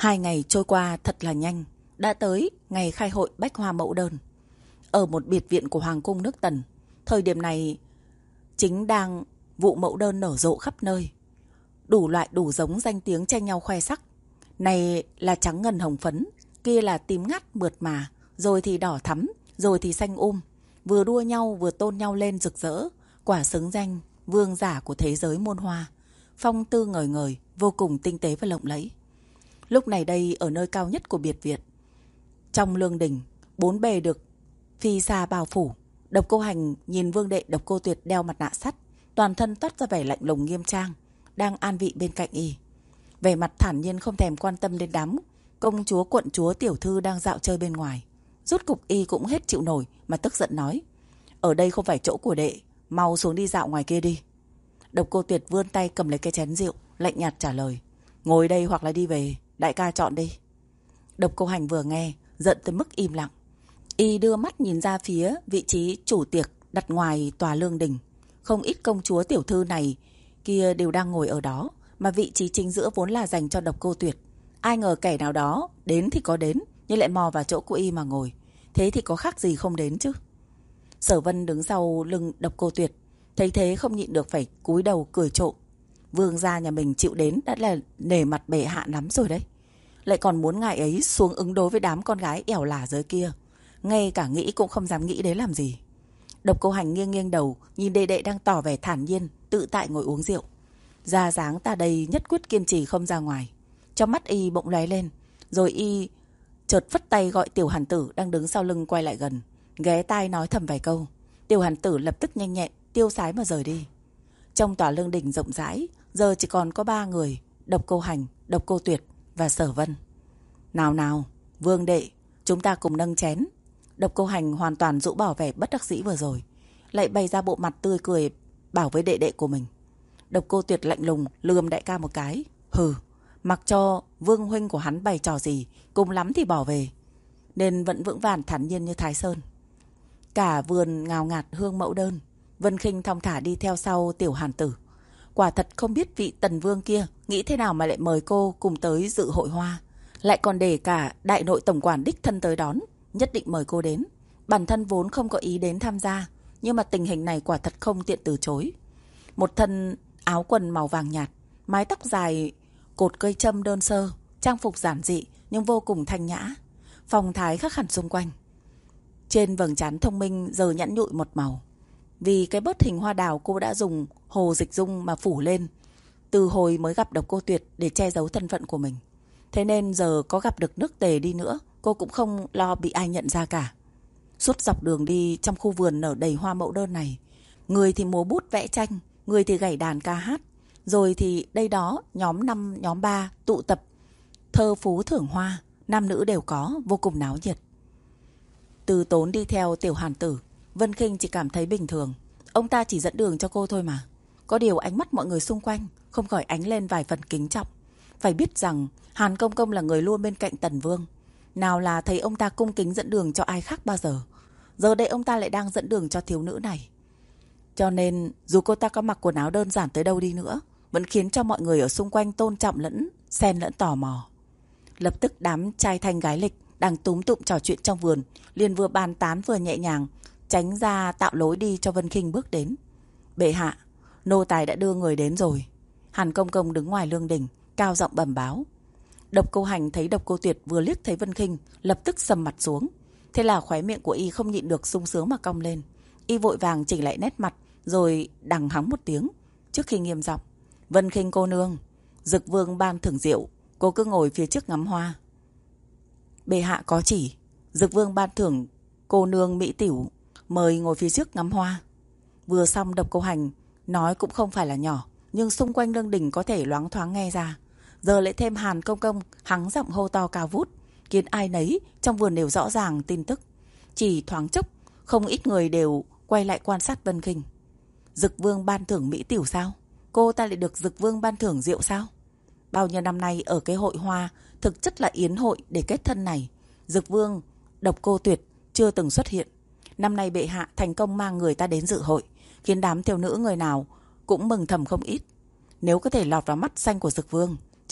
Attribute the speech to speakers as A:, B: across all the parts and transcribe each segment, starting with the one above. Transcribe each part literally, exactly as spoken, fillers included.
A: Hai ngày trôi qua thật là nhanh, đã tới ngày khai hội bách hoa mẫu đơn. Ở một biệt viện của Hoàng cung nước Tần, thời điểm này chính đang vụ mẫu đơn nở rộ khắp nơi. Đủ loại đủ giống danh tiếng tranh nhau khoe sắc. Này là trắng ngần hồng phấn, kia là tím ngắt mượt mà, rồi thì đỏ thắm, rồi thì xanh um. Vừa đua nhau vừa tôn nhau lên rực rỡ, quả xứng danh vương giả của thế giới muôn hoa. Phong tư ngời ngời, vô cùng tinh tế và lộng lẫy. Lúc này đây ở nơi cao nhất của biệt viện, trong lương đình, bốn bề được phi sa bao phủ. Độc Cô Hành nhìn Vương Đệ Độc Cô Tuyệt đeo mặt nạ sắt, toàn thân toát ra vẻ lạnh lùng nghiêm trang, đang an vị bên cạnh y. Vẻ mặt thản nhiên không thèm quan tâm đến đám công chúa quận chúa tiểu thư đang dạo chơi bên ngoài. Rốt cục y cũng hết chịu nổi mà tức giận nói: ở đây không phải chỗ của đệ, mau xuống đi dạo ngoài kia đi. Độc Cô Tuyệt vươn tay cầm lấy cái chén rượu, lạnh nhạt trả lời: ngồi đây hoặc là đi về, đại ca chọn đi. Độc Cô Hành vừa nghe, giận tới mức im lặng. Y đưa mắt nhìn ra phía vị trí chủ tiệc đặt ngoài tòa lương đình. Không ít công chúa tiểu thư này kia đều đang ngồi ở đó, mà vị trí chính giữa vốn là dành cho Độc Cô Tuyệt. Ai ngờ kẻ nào đó đến thì có đến, nhưng lại mò vào chỗ của y mà ngồi. Thế thì có khác gì không đến chứ. Sở Vân đứng sau lưng Độc Cô Tuyệt, thấy thế không nhịn được phải cúi đầu cười trộm. Vương gia nhà mình chịu đến đã là nể mặt bệ hạ lắm rồi đấy, lại còn muốn ngài ấy xuống ứng đối với đám con gái ẻo lả dưới kia. Ngay cả nghĩ cũng không dám nghĩ đấy làm gì. Độc Cô Hành nghiêng nghiêng đầu, nhìn đệ đệ đang tỏ vẻ thản nhiên tự tại ngồi uống rượu. Da dáng ta đây nhất quyết kiên trì không ra ngoài. Trong mắt y bỗng lóe lên, rồi y chợt phất tay gọi Tiểu Hàn Tử đang đứng sau lưng quay lại gần, ghé tai nói thầm vài câu. Tiểu Hàn Tử lập tức nhanh nhẹn tiêu sái mà rời đi. Trong tòa lương đình rộng rãi, giờ chỉ còn có ba người: Độc Cô Hành, Độc Cô Tuyệt và Sở Vân. Nào nào, Vương đệ, chúng ta cùng nâng chén. Độc Cô Hành hoàn toàn rũ bỏ vẻ bất đắc dĩ vừa rồi, lại bày ra bộ mặt tươi cười bảo với đệ đệ của mình. Độc Cô Tuyệt lạnh lùng lườm đại ca một cái: hừ, mặc cho Vương huynh của hắn bày trò gì, cùng lắm thì bỏ về, nên vẫn vững vàng thản nhiên như Thái Sơn. Cả vườn ngào ngạt hương mẫu đơn, Vân Khinh thong thả đi theo sau Tiểu Hàn Tử. Quả thật không biết vị Tần Vương kia nghĩ thế nào mà lại mời cô cùng tới dự hội hoa, lại còn để cả đại nội tổng quản đích thân tới đón, nhất định mời cô đến. Bản thân vốn không có ý đến tham gia, nhưng mà tình hình này quả thật không tiện từ chối. Một thân áo quần màu vàng nhạt, mái tóc dài cột cây châm đơn sơ, trang phục giản dị nhưng vô cùng thanh nhã, phong thái khác hẳn xung quanh. Trên vầng trán thông minh giờ nhẵn nhụi một màu, vì cái bớt hình hoa đào cô đã dùng hồ dịch dung mà phủ lên từ hồi mới gặp Độc Cô Tuyệt để che giấu thân phận của mình. Thế nên giờ có gặp được nước tề đi nữa, cô cũng không lo bị ai nhận ra cả. Suốt dọc đường đi trong khu vườn nở đầy hoa mẫu đơn này, người thì múa bút vẽ tranh, người thì gảy đàn ca hát, rồi thì đây đó nhóm năm nhóm ba tụ tập thơ phú thưởng hoa, nam nữ đều có, vô cùng náo nhiệt. Từ Tốn đi theo Tiểu Hàn Tử, Vân Khinh chỉ cảm thấy bình thường, ông ta chỉ dẫn đường cho cô thôi mà. Có điều ánh mắt mọi người xung quanh không khỏi ánh lên vài phần kính trọng. Phải biết rằng Hàn Công Công là người luôn bên cạnh Tần Vương, nào là thấy ông ta cung kính dẫn đường cho ai khác bao giờ. Giờ đây ông ta lại đang dẫn đường cho thiếu nữ này. Cho nên dù cô ta có mặc quần áo đơn giản tới đâu đi nữa, vẫn khiến cho mọi người ở xung quanh tôn trọng lẫn xen lẫn tò mò. Lập tức đám trai thanh gái lịch đang túm tụm trò chuyện trong vườn liền vừa bàn tán vừa nhẹ nhàng tránh ra tạo lối đi cho Vân Khinh bước đến. Bệ hạ, nô tài đã đưa người đến rồi. Hàn Công Công đứng ngoài lương đình cao giọng bẩm báo. Độc Cô Hành thấy Độc Cô Tuyệt vừa liếc thấy Vân Khinh lập tức sầm mặt xuống. Thế là khóe miệng của y không nhịn được sung sướng mà cong lên. Y vội vàng chỉnh lại nét mặt, rồi đằng hắng một tiếng trước khi nghiêm giọng: Vân Khinh cô nương, Dực Vương ban thưởng rượu, cô cứ ngồi phía trước ngắm hoa. Bệ hạ có chỉ, Dực Vương ban thưởng cô nương mỹ tiểu, mời ngồi phía trước ngắm hoa. Vừa xong Độc Cô Hành nói cũng không phải là nhỏ, nhưng xung quanh lương đình có thể loáng thoáng nghe ra. Giờ lại thêm Hàn Công Công hắng giọng hô to cao vút, khiến ai nấy trong vườn đều rõ ràng tin tức. Chỉ thoáng chốc, không ít người đều quay lại quan sát Vân Khinh. Dực Vương ban thưởng mỹ tiểu sao? Cô ta lại được Dực Vương ban thưởng rượu sao? Bao nhiêu năm nay ở cái hội hoa thực chất là yến hội để kết thân này, Dực Vương Độc Cô Tuyệt chưa từng xuất hiện. Năm nay bệ hạ thành công mang người ta đến dự hội, khiến đám thiếu nữ người nào cũng mừng thầm không ít. Nếu có thể lọt vào mắt xanh của Dực Vương,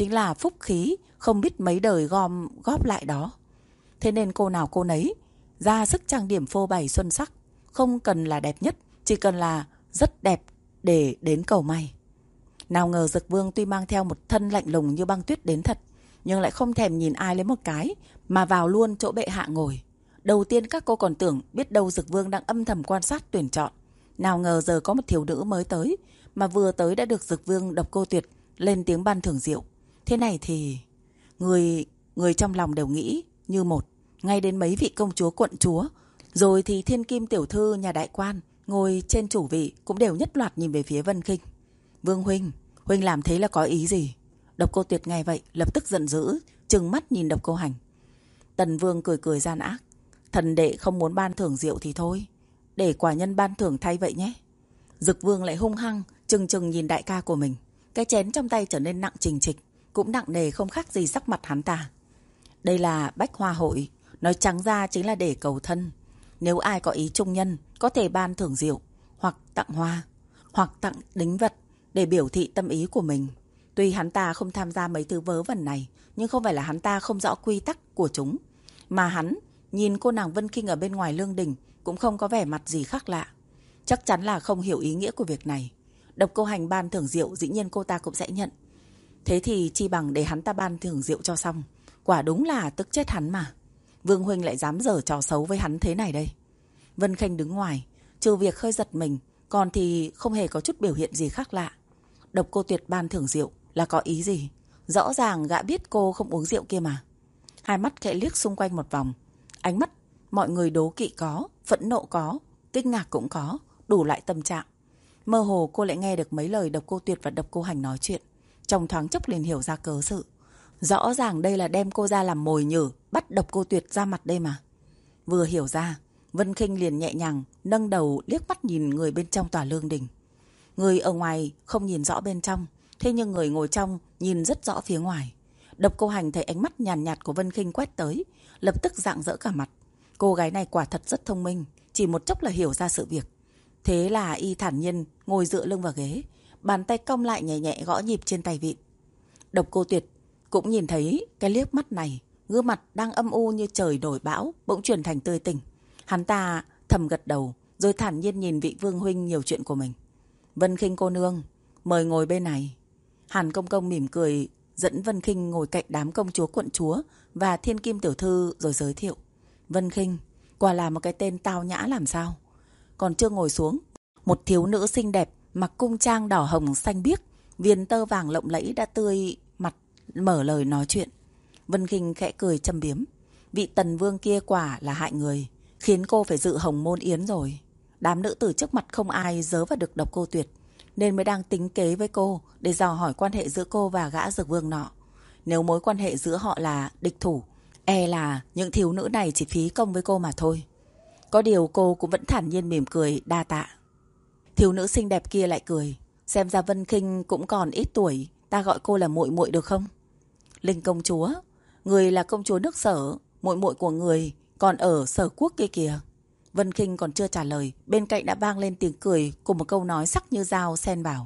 A: chính là phúc khí không biết mấy đời gom góp lại đó. Thế nên cô nào cô nấy ra sức trang điểm phô bày xuân sắc, không cần là đẹp nhất, chỉ cần là rất đẹp để đến cầu may. Nào ngờ Dực Vương tuy mang theo một thân lạnh lùng như băng tuyết đến thật, nhưng lại không thèm nhìn ai lấy một cái mà vào luôn chỗ bệ hạ ngồi. Đầu tiên các cô còn tưởng biết đâu Dực Vương đang âm thầm quan sát tuyển chọn. Nào ngờ giờ có một thiếu nữ mới tới, mà vừa tới đã được Dực Vương Độc Cô Tuyệt lên tiếng ban thưởng rượu. Thế này thì người người trong lòng đều nghĩ như một, ngay đến mấy vị công chúa quận chúa, rồi thì thiên kim tiểu thư nhà đại quan ngồi trên chủ vị cũng đều nhất loạt nhìn về phía Vân Khinh. Vương huynh, huynh làm thế là có ý gì? Độc Cô Tuyệt nghe vậy lập tức giận dữ, trừng mắt nhìn Độc Cô Hành. Tần Vương cười cười gian ác, thần đệ không muốn ban thưởng rượu thì thôi, để quả nhân ban thưởng thay vậy nhé. Dực Vương lại hung hăng trừng trừng nhìn đại ca của mình, cái chén trong tay trở nên nặng trình trịch, cũng nặng nề không khác gì sắc mặt hắn ta. Đây là bách hoa hội, nói trắng ra chính là để cầu thân. Nếu ai có ý trung nhân, có thể ban thưởng rượu, hoặc tặng hoa, hoặc tặng đính vật để biểu thị tâm ý của mình. Tuy hắn ta không tham gia mấy thứ vớ vẩn này, nhưng không phải là hắn ta không rõ quy tắc của chúng. Mà hắn nhìn cô nàng Vân Khinh ở bên ngoài lương đình cũng không có vẻ mặt gì khác lạ. Chắc chắn là không hiểu ý nghĩa của việc này. Độc Cô Hành ban thưởng rượu dĩ nhiên cô ta cũng sẽ nhận. Thế thì chi bằng để hắn ta ban thưởng rượu cho xong. Quả đúng là tức chết hắn mà. Vương huynh lại dám giở trò xấu với hắn thế này đây. Vân Khinh đứng ngoài, trừ việc hơi giật mình, còn thì không hề có chút biểu hiện gì khác lạ. Độc Cô Tuyệt ban thưởng rượu là có ý gì? Rõ ràng gã biết cô không uống rượu kia mà. Hai mắt khẽ liếc xung quanh một vòng. Ánh mắt mọi người đố kỵ có, phẫn nộ có, kinh ngạc cũng có, đủ loại tâm trạng. Mơ hồ cô lại nghe được mấy lời Độc Cô Tuyệt và Độc Cô Hành nói chuyện. Trong thoáng chốc liền hiểu ra cớ sự. Rõ ràng đây là đem cô ra làm mồi nhử, bắt Độc Cô Tuyệt ra mặt đây mà. Vừa hiểu ra, Vân Khinh liền nhẹ nhàng nâng đầu liếc mắt nhìn người bên trong tòa lương đình. Người ở ngoài không nhìn rõ bên trong, thế nhưng người ngồi trong nhìn rất rõ phía ngoài. Độc Cô Hành thấy ánh mắt nhàn nhạt, nhạt của Vân Khinh quét tới, lập tức rạng rỡ cả mặt. Cô gái này quả thật rất thông minh, chỉ một chốc là hiểu ra sự việc. Thế là y thản nhiên ngồi dựa lưng vào ghế, bàn tay cong lại nhẹ nhẹ gõ nhịp trên tay vịn. Độc Cô Tuyệt cũng nhìn thấy cái liếc mắt này, gương mặt đang âm u như trời nổi bão bỗng chuyển thành tươi tỉnh. Hắn ta thầm gật đầu, rồi thản nhiên nhìn vị vương huynh nhiều chuyện của mình. Vân Khinh cô nương, mời ngồi bên này. Hàn Công Công mỉm cười dẫn Vân Khinh ngồi cạnh đám công chúa quận chúa và thiên kim tiểu thư rồi giới thiệu. Vân Khinh, quả là một cái tên tao nhã làm sao. Còn chưa ngồi xuống, một thiếu nữ xinh đẹp mặc cung trang đỏ hồng xanh biếc, viền tơ vàng lộng lẫy đã tươi mặt mở lời nói chuyện. Vân Khinh khẽ cười châm biếm. Vị Tần Vương kia quả là hại người, khiến cô phải dự hồng môn yến rồi. Đám nữ tử trước mặt không ai dớ vào được Độc Cô Tuyệt, nên mới đang tính kế với cô để dò hỏi quan hệ giữa cô và gã Dực Vương nọ. Nếu mối quan hệ giữa họ là địch thủ, e là những thiếu nữ này chỉ phí công với cô mà thôi. Có điều cô cũng vẫn thản nhiên mỉm cười đa tạ. Thiếu nữ xinh đẹp kia lại cười. Xem ra Vân Khinh cũng còn ít tuổi, ta gọi cô là muội muội được không? Linh công chúa, người là công chúa nước Sở, muội muội của người còn ở Sở Quốc kia kìa. Vân Khinh còn chưa trả lời, bên cạnh đã vang lên tiếng cười cùng một câu nói sắc như dao xen vào.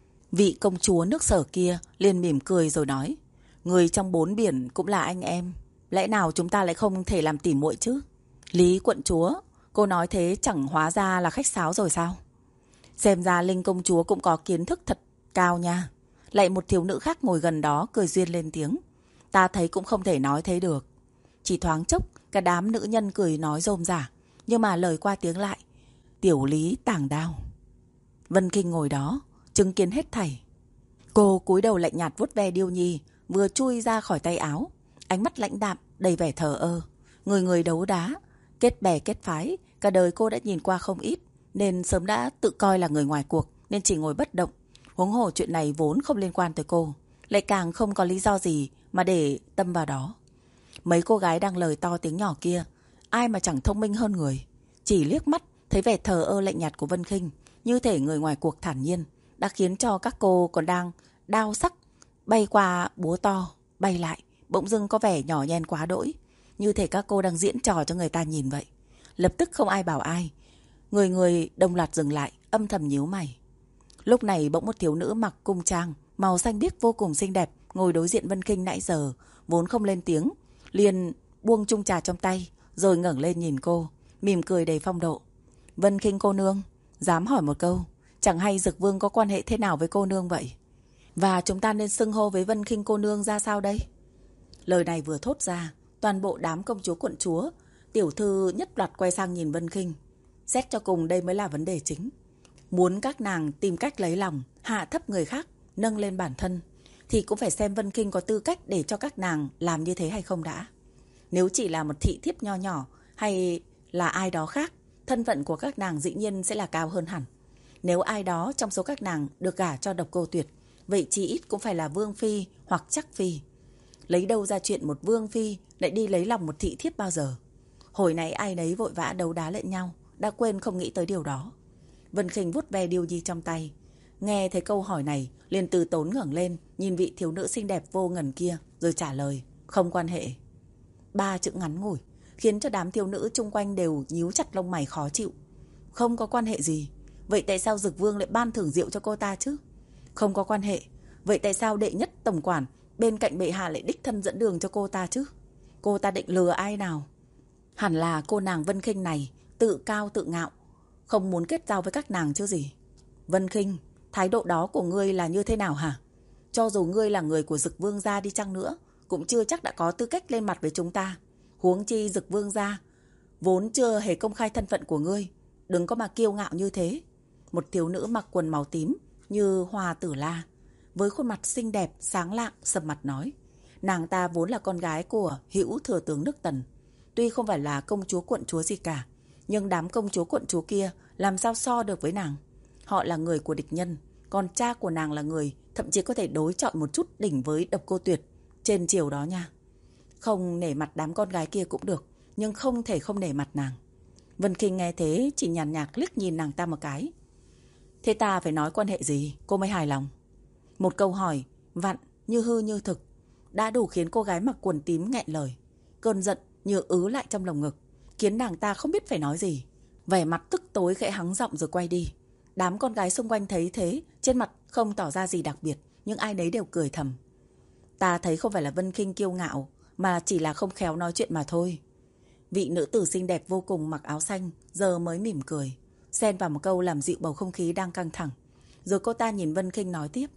A: Vị công chúa nước Sở kia liền mỉm cười rồi nói, người trong bốn biển cũng là anh em, lẽ nào chúng ta lại không thể làm tỉ muội chứ? Lý quận chúa, cô nói thế chẳng hóa ra là khách sáo rồi sao? Xem ra Linh công chúa cũng có kiến thức thật cao nha. Lại một thiếu nữ khác ngồi gần đó cười duyên lên tiếng. Ta thấy cũng không thể nói thế được. Chỉ thoáng chốc, cả đám nữ nhân cười nói rôm rả, nhưng mà lời qua tiếng lại. Tiểu Lý tàng đao. Vân Khinh ngồi đó, chứng kiến hết thảy. Cô cúi đầu lạnh nhạt vuốt ve Điêu Nhi, vừa chui ra khỏi tay áo. Ánh mắt lãnh đạm, đầy vẻ thờ ơ. Người người đấu đá, kết bè kết phái. Cả đời cô đã nhìn qua không ít, nên sớm đã tự coi là người ngoài cuộc, nên chỉ ngồi bất động. Huống hồ chuyện này vốn không liên quan tới cô, lại càng không có lý do gì mà để tâm vào đó. Mấy cô gái đang lời to tiếng nhỏ kia, ai mà chẳng thông minh hơn người. Chỉ liếc mắt thấy vẻ thờ ơ lạnh nhạt của Vân Khinh, như thể người ngoài cuộc thản nhiên, đã khiến cho các cô còn đang đao sắc bay qua búa to, bay lại, bỗng dưng có vẻ nhỏ nhen quá đỗi, như thể các cô đang diễn trò cho người ta nhìn vậy. Lập tức không ai bảo ai, người người đồng loạt dừng lại, âm thầm nhíu mày. Lúc này bỗng một thiếu nữ mặc cung trang màu xanh biếc vô cùng xinh đẹp ngồi đối diện Vân Khinh nãy giờ, vốn không lên tiếng, liền buông chung trà trong tay, rồi ngẩng lên nhìn cô, mỉm cười đầy phong độ. Vân Khinh cô nương, dám hỏi một câu, chẳng hay Dực Vương có quan hệ thế nào với cô nương vậy? Và chúng ta nên xưng hô với Vân Khinh cô nương ra sao đây? Lời này vừa thốt ra, toàn bộ đám công chúa quận chúa, tiểu thư nhất loạt quay sang nhìn Vân Khinh. Xét cho cùng đây mới là vấn đề chính. Muốn các nàng tìm cách lấy lòng, hạ thấp người khác, nâng lên bản thân, thì cũng phải xem Vân Khinh có tư cách để cho các nàng làm như thế hay không đã. Nếu chỉ là một thị thiếp nho nhỏ hay là ai đó khác, thân phận của các nàng dĩ nhiên sẽ là cao hơn hẳn. Nếu ai đó trong số các nàng được gả cho Độc Cô Tuyệt, vậy chỉ ít cũng phải là vương phi hoặc chắc phi. Lấy đâu ra chuyện một vương phi lại đi lấy lòng một thị thiếp bao giờ? Hồi nãy ai nấy vội vã đấu đá lẫn nhau, đã quên không nghĩ tới điều đó. Vân Khinh vuốt ve điêu nhi trong tay, nghe thấy câu hỏi này liền từ tốn ngẩng lên, nhìn vị thiếu nữ xinh đẹp vô ngần kia, rồi trả lời, không quan hệ. Ba chữ ngắn ngủi khiến cho đám thiếu nữ chung quanh đều nhíu chặt lông mày khó chịu. Không có quan hệ gì? Vậy tại sao Dực Vương lại ban thưởng rượu cho cô ta chứ? Không có quan hệ. Vậy tại sao đệ nhất tổng quản bên cạnh bệ hạ lại đích thân dẫn đường cho cô ta chứ? Cô ta định lừa ai nào? Hẳn là cô nàng Vân Khinh này tự cao tự ngạo, không muốn kết giao với các nàng chứ gì. Vân Khinh, thái độ đó của ngươi là như thế nào hả? Cho dù ngươi là người của Dực Vương gia đi chăng nữa, cũng chưa chắc đã có tư cách lên mặt với chúng ta. Huống chi Dực Vương gia vốn chưa hề công khai thân phận của ngươi, đừng có mà kiêu ngạo như thế. Một thiếu nữ mặc quần màu tím như hoa tử la, với khuôn mặt xinh đẹp sáng lạng sầm mặt nói. Nàng ta vốn là con gái của hữu thừa tướng nước Tần, tuy không phải là công chúa quận chúa gì cả, nhưng đám công chúa quận chúa kia làm sao so được với nàng. Họ là người của địch nhân, còn cha của nàng là người thậm chí có thể đối chọi một chút đỉnh với Độc Cô Tuyệt trên triều đó nha. Không nể mặt đám con gái kia cũng được, nhưng không thể không nể mặt nàng. Vân Khinh nghe thế chỉ nhàn nhạt liếc nhìn nàng ta một cái. Thế ta phải nói quan hệ gì cô mới hài lòng? Một câu hỏi vặn như hư như thực đã đủ khiến cô gái mặc quần tím nghẹn lời. Cơn giận như ứ lại trong lồng ngực, khiến nàng ta không biết phải nói gì. Vẻ mặt tức tối khẽ hắng giọng rồi quay đi. Đám con gái xung quanh thấy thế, trên mặt không tỏ ra gì đặc biệt, nhưng ai nấy đều cười thầm. Ta thấy không phải là Vân Khinh kiêu ngạo, mà chỉ là không khéo nói chuyện mà thôi. Vị nữ tử xinh đẹp vô cùng mặc áo xanh giờ mới mỉm cười, xen vào một câu làm dịu bầu không khí đang căng thẳng. Rồi cô ta nhìn Vân Khinh nói tiếp.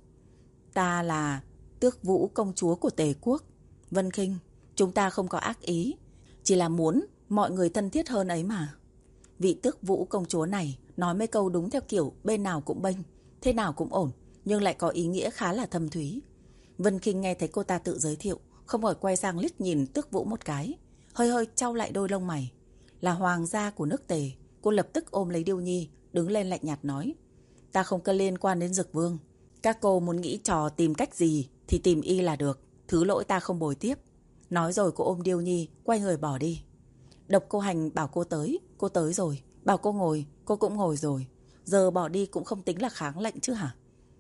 A: Ta là Tước Vũ công chúa của Tề quốc. Vân Khinh, chúng ta không có ác ý, chỉ là muốn mọi người thân thiết hơn ấy mà. Vị Tước Vũ công chúa này nói mấy câu đúng theo kiểu bên nào cũng bênh, thế nào cũng ổn, nhưng lại có ý nghĩa khá là thâm thúy. Vân Khinh nghe thấy cô ta tự giới thiệu, không khỏi quay sang liếc nhìn Tước Vũ một cái, hơi hơi chau lại đôi lông mày. Là hoàng gia của nước Tề. Cô lập tức ôm lấy Điêu Nhi, đứng lên lạnh nhạt nói. Ta không có liên quan đến Dực Vương. Các cô muốn nghĩ trò tìm cách gì thì tìm y là được, thứ lỗi ta không bồi tiếp. Nói rồi cô ôm Điêu Nhi, quay người bỏ đi. Độc Cô Hành bảo cô tới, cô tới rồi. Bảo cô ngồi, cô cũng ngồi rồi. Giờ bỏ đi cũng không tính là kháng lệnh chứ hả?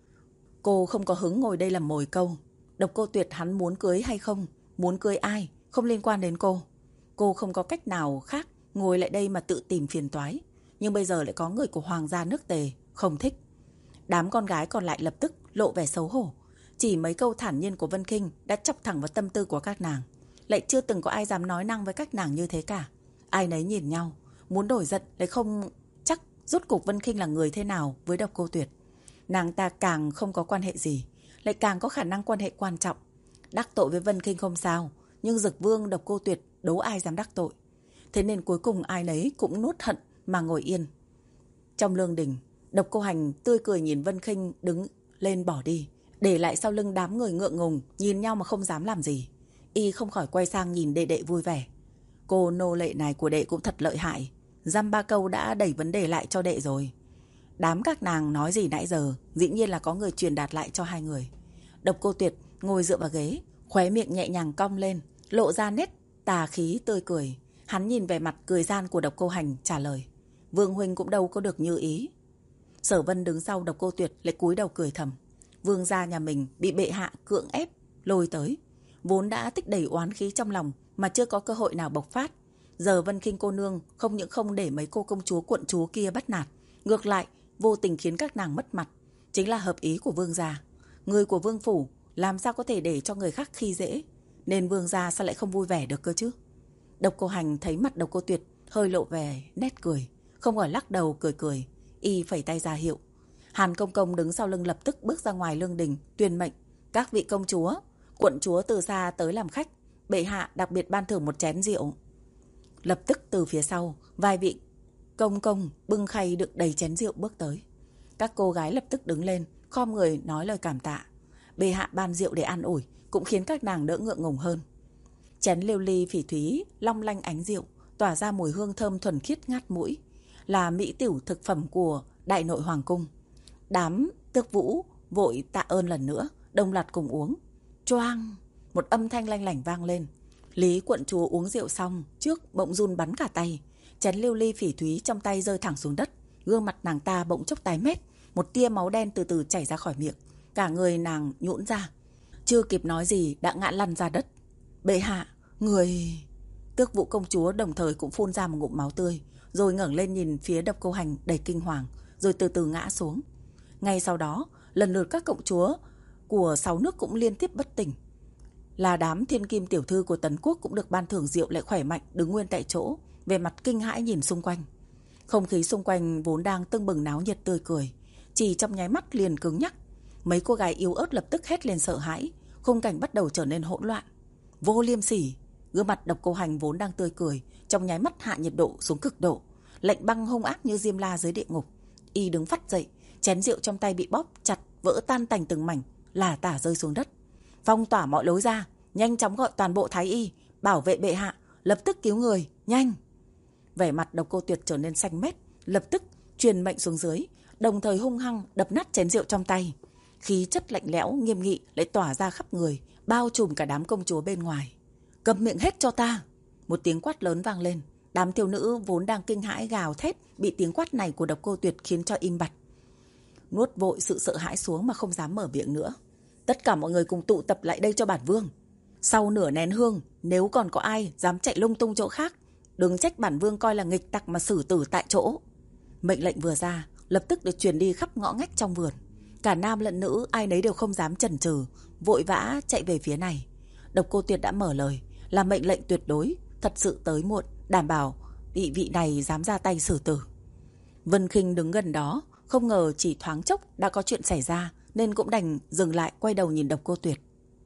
A: Cô không có hứng ngồi đây làm mồi câu. Độc Cô Tuyệt hắn muốn cưới hay không, muốn cưới ai, không liên quan đến cô. Cô không có cách nào khác ngồi lại đây mà tự tìm phiền toái. Nhưng bây giờ lại có người của hoàng gia nước Tề, không thích. Đám con gái còn lại lập tức lộ vẻ xấu hổ. Chỉ mấy câu thản nhiên của Vân Khinh đã chọc thẳng vào tâm tư của các nàng. Lại chưa từng có ai dám nói năng với các nàng như thế cả. Ai nấy nhìn nhau, muốn đổi giận lại không chắc rốt cuộc Vân Khinh là người thế nào với Độc Cô Tuyệt. Nàng ta càng không có quan hệ gì, lại càng có khả năng quan hệ quan trọng. Đắc tội với Vân Khinh không sao, nhưng Dực Vương Độc Cô Tuyệt đố ai dám đắc tội. Thế nên cuối cùng ai nấy cũng nuốt hận mà ngồi yên. Trong lương đình, Độc Cô Hành tươi cười nhìn Vân Khinh đứng lên bỏ đi, để lại sau lưng đám người ngượng ngùng nhìn nhau mà không dám làm gì. Y không khỏi quay sang nhìn đệ đệ vui vẻ. Cô nô lệ này của đệ cũng thật lợi hại, dăm ba câu đã đẩy vấn đề lại cho đệ rồi. Đám các nàng nói gì nãy giờ dĩ nhiên là có người truyền đạt lại cho hai người. Độc Cô Tuyệt ngồi dựa vào ghế, khóe miệng nhẹ nhàng cong lên, lộ ra nét tà khí tươi cười. Hắn nhìn vẻ mặt cười gian của Độc Cô Hành trả lời. Vương huynh cũng đâu có được như ý. Sở Vân đứng sau Độc Cô Tuyệt lại cúi đầu cười thầm. Vương gia nhà mình bị bệ hạ cưỡng ép lôi tới, vốn đã tích đầy oán khí trong lòng mà chưa có cơ hội nào bộc phát. Giờ Vân Khinh cô nương không những không để mấy cô công chúa quận chúa kia bắt nạt, ngược lại vô tình khiến các nàng mất mặt, chính là hợp ý của vương gia. Người của vương phủ làm sao có thể để cho người khác khi dễ, nên vương gia sao lại không vui vẻ được cơ chứ? Độc Cô Hành thấy mặt Độc Cô Tuyệt hơi lộ vẻ nét cười, không khỏi lắc đầu cười cười, y phẩy tay ra hiệu. Hàn Công Công đứng sau lưng lập tức bước ra ngoài lương đình, tuyên mệnh: các vị công chúa, quận chúa từ xa tới làm khách, bệ hạ đặc biệt ban thưởng một chén rượu. Lập tức từ phía sau, vài vị công công bưng khay đựng đầy chén rượu bước tới. Các cô gái lập tức đứng lên, khom người nói lời cảm tạ. Bệ hạ ban rượu để an ủi, cũng khiến các nàng đỡ ngượng ngùng hơn. Chén lưu ly phỉ thúy long lanh ánh rượu, tỏa ra mùi hương thơm thuần khiết ngát mũi, là mỹ tiểu thực phẩm của đại nội hoàng cung. Đám tước vũ vội tạ ơn lần nữa, đồng loạt cùng uống. Choang, một âm thanh lanh lảnh vang lên. Lý quận chúa uống rượu xong, trước bỗng run bắn cả tay. Chén lưu ly phỉ thúy trong tay rơi thẳng xuống đất. Gương mặt nàng ta bỗng chốc tái mét, một tia máu đen từ từ chảy ra khỏi miệng. Cả người nàng nhũn ra, chưa kịp nói gì đã ngã lăn ra đất. Bệ hạ, người... Tước vũ công chúa đồng thời cũng phun ra một ngụm máu tươi, rồi ngẩng lên nhìn phía Độc Cô Hành đầy kinh hoàng, rồi từ từ ngã xuống. Ngay sau đó, lần lượt các công chúa của sáu nước cũng liên tiếp bất tỉnh. Là đám thiên kim tiểu thư của Tấn Quốc cũng được ban thưởng rượu lại khỏe mạnh, đứng nguyên tại chỗ, về mặt kinh hãi nhìn xung quanh. Không khí xung quanh vốn đang tưng bừng náo nhiệt tươi cười, chỉ trong nháy mắt liền cứng nhắc. Mấy cô gái yếu ớt lập tức hét lên sợ hãi, khung cảnh bắt đầu trở nên hỗn loạn. Vô liêm sỉ! Gương mặt Độc Cô Hành vốn đang tươi cười, trong nháy mắt hạ nhiệt độ xuống cực độ, lạnh băng hung ác như diêm la dưới địa ngục. Y đứng phắt dậy, chén rượu trong tay bị bóp chặt, vỡ tan tành từng mảnh, lả tả rơi xuống đất. Phong tỏa mọi lối ra, nhanh chóng gọi toàn bộ thái y, bảo vệ bệ hạ, lập tức cứu người, nhanh! Vẻ mặt Độc Cô Tuyệt trở nên xanh mét, lập tức truyền mệnh xuống dưới, đồng thời hung hăng đập nát chén rượu trong tay. Khí chất lạnh lẽo nghiêm nghị lại tỏa ra khắp người, bao trùm cả đám công chúa bên ngoài. Câm miệng hết cho ta! Một tiếng quát lớn vang lên. Đám thiếu nữ vốn đang kinh hãi gào thét, bị tiếng quát này của Độc Cô Tuyệt khiến cho im bặt, nuốt vội sự sợ hãi xuống mà không dám mở miệng nữa. Tất cả mọi người cùng tụ tập lại đây cho bản vương. Sau nửa nén hương, nếu còn có ai dám chạy lung tung chỗ khác, đừng trách bản vương coi là nghịch tặc mà xử tử tại chỗ. Mệnh lệnh vừa ra, lập tức được truyền đi khắp ngõ ngách trong vườn. Cả nam lẫn nữ ai nấy đều không dám chần chừ, vội vã chạy về phía này. Độc Cô Tuyệt đã mở lời, là mệnh lệnh tuyệt đối, thật sự tới muộn, đảm bảo bị vị này dám ra tay xử tử. Vân Khinh đứng gần đó, không ngờ chỉ thoáng chốc đã có chuyện xảy ra, nên cũng đành dừng lại quay đầu nhìn Độc Cô Tuyệt.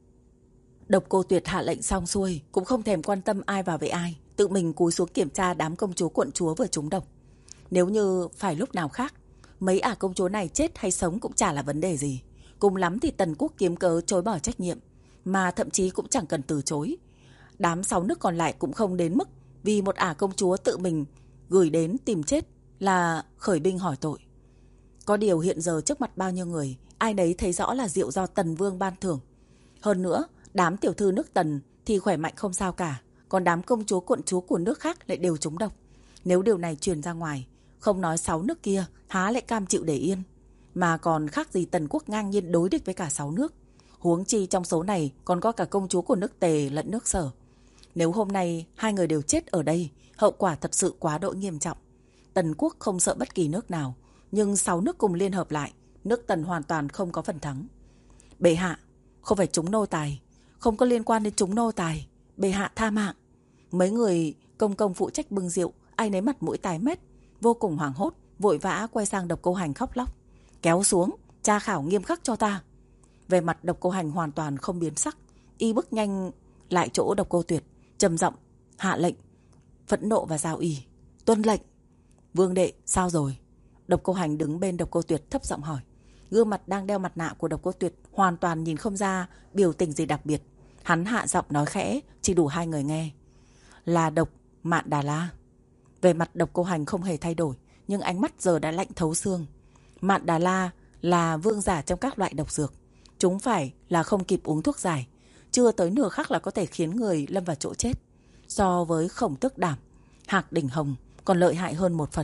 A: Độc Cô Tuyệt hạ lệnh xong xuôi, cũng không thèm quan tâm ai vào với ai, tự mình cúi xuống kiểm tra đám công chúa quận chúa vừa trúng độc. Nếu như phải lúc nào khác, mấy ả công chúa này chết hay sống cũng chả là vấn đề gì. Cùng lắm thì Tần Quốc kiếm cớ chối bỏ trách nhiệm, mà thậm chí cũng chẳng cần từ chối. Đám sáu nước còn lại cũng không đến mức vì một ả công chúa tự mình gửi đến tìm chết là khởi binh hỏi tội. Có điều hiện giờ trước mặt bao nhiêu người, ai nấy thấy rõ là rượu do Tần Vương ban thưởng. Hơn nữa, đám tiểu thư nước Tần thì khỏe mạnh không sao cả, còn đám công chúa quận chúa của nước khác lại đều trúng độc. Nếu điều này truyền ra ngoài, không nói sáu nước kia há lại cam chịu để yên, mà còn khác gì Tần Quốc ngang nhiên đối địch với cả sáu nước. Huống chi trong số này còn có cả công chúa của nước Tề lẫn nước Sở. Nếu hôm nay hai người đều chết ở đây, hậu quả thật sự quá độ nghiêm trọng. Tần Quốc không sợ bất kỳ nước nào, nhưng sáu nước cùng liên hợp lại, nước Tần hoàn toàn không có phần thắng. Bệ hạ, không phải chúng nô tài, không có liên quan đến chúng nô tài, bệ hạ tha mạng. Mấy người công công phụ trách bưng rượu, ai nấy mặt mũi tái mét, vô cùng hoảng hốt, vội vã quay sang Độc Cô Hành khóc lóc. Kéo xuống, tra khảo nghiêm khắc cho ta. Về mặt Độc Cô Hành hoàn toàn không biến sắc, y bước nhanh lại chỗ Độc Cô Tuyệt, trầm giọng hạ lệnh, phẫn nộ và giao y. Tuân lệnh. Vương đệ, sao rồi? Độc Cô Hành đứng bên Độc Cô Tuyệt thấp giọng hỏi. Gương mặt đang đeo mặt nạ của Độc Cô Tuyệt hoàn toàn nhìn không ra biểu tình gì đặc biệt. Hắn hạ giọng nói khẽ, chỉ đủ hai người nghe. Là độc Mạn Đà La. Về mặt Độc Cô Hành không hề thay đổi, nhưng ánh mắt giờ đã lạnh thấu xương. Mạn Đà La là vương giả trong các loại độc dược. Chúng phải là không kịp uống thuốc giải, chưa tới nửa khắc là có thể khiến người lâm vào chỗ chết. So với Khổng Tước Đảm, Hạc Đỉnh Hồng còn lợi hại hơn một phần.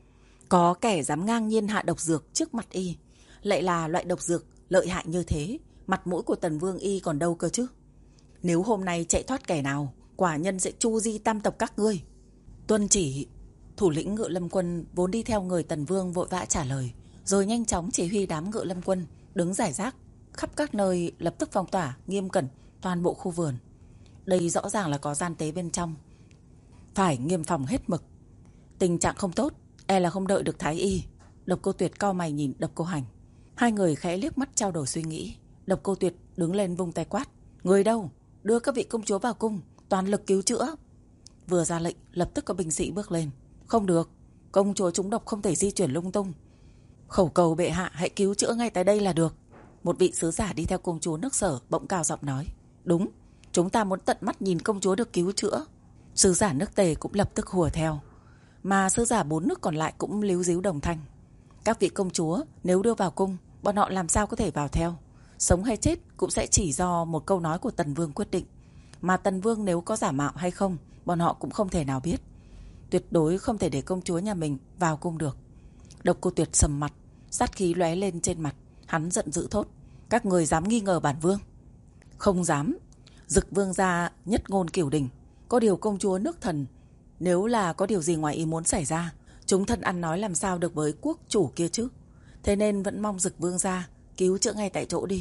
A: Có kẻ dám ngang nhiên hạ độc dược trước mặt y, lại là loại độc dược lợi hại như thế, mặt mũi của Tần Vương y còn đâu cơ chứ. Nếu hôm nay chạy thoát kẻ nào, quả nhân sẽ chu di tam tộc các ngươi. Tuân chỉ. Thủ lĩnh Ngự Lâm Quân vốn đi theo người Tần Vương vội vã trả lời, rồi nhanh chóng chỉ huy đám Ngự Lâm Quân đứng rải rác khắp các nơi lập tức phong tỏa, nghiêm cẩn toàn bộ khu vườn. Đây rõ ràng là có gian tế bên trong, phải nghiêm phòng hết mực. Tình trạng không tốt, e là không đợi được thái y. Độc Cô Tuyệt cau mày nhìn Độc Cô Hành. Hai người khẽ liếc mắt trao đổi suy nghĩ. Độc Cô Tuyệt đứng lên vung tay quát: người đâu? Đưa các vị công chúa vào cung, toàn lực cứu chữa. Vừa ra lệnh, lập tức có binh sĩ bước lên. Không được, công chúa trúng độc không thể di chuyển lung tung. Khẩu cầu bệ hạ hãy cứu chữa ngay tại đây là được. Một vị sứ giả đi theo công chúa nước Sở bỗng cao giọng nói: đúng, chúng ta muốn tận mắt nhìn công chúa được cứu chữa. Sứ giả nước Tề cũng lập tức hùa theo, mà sứ giả bốn nước còn lại cũng líu díu đồng thanh. Các vị công chúa nếu đưa vào cung, bọn họ làm sao có thể vào theo? Sống hay chết cũng sẽ chỉ do một câu nói của Tần Vương quyết định. Mà Tần Vương nếu có giả mạo hay không, bọn họ cũng không thể nào biết. Tuyệt đối không thể để công chúa nhà mình vào cung được. Độc Cô Tuyệt sầm mặt, sát khí lóe lên trên mặt. Hắn giận dữ thốt: các người dám nghi ngờ bản vương? Không dám. Dực vương gia nhất ngôn cửu đình. Có điều công chúa nước Thần, nếu là có điều gì ngoài ý muốn xảy ra, chúng thân ăn nói làm sao được với quốc chủ kia chứ. Thế nên vẫn mong Dực vương gia cứu chữa ngay tại chỗ đi.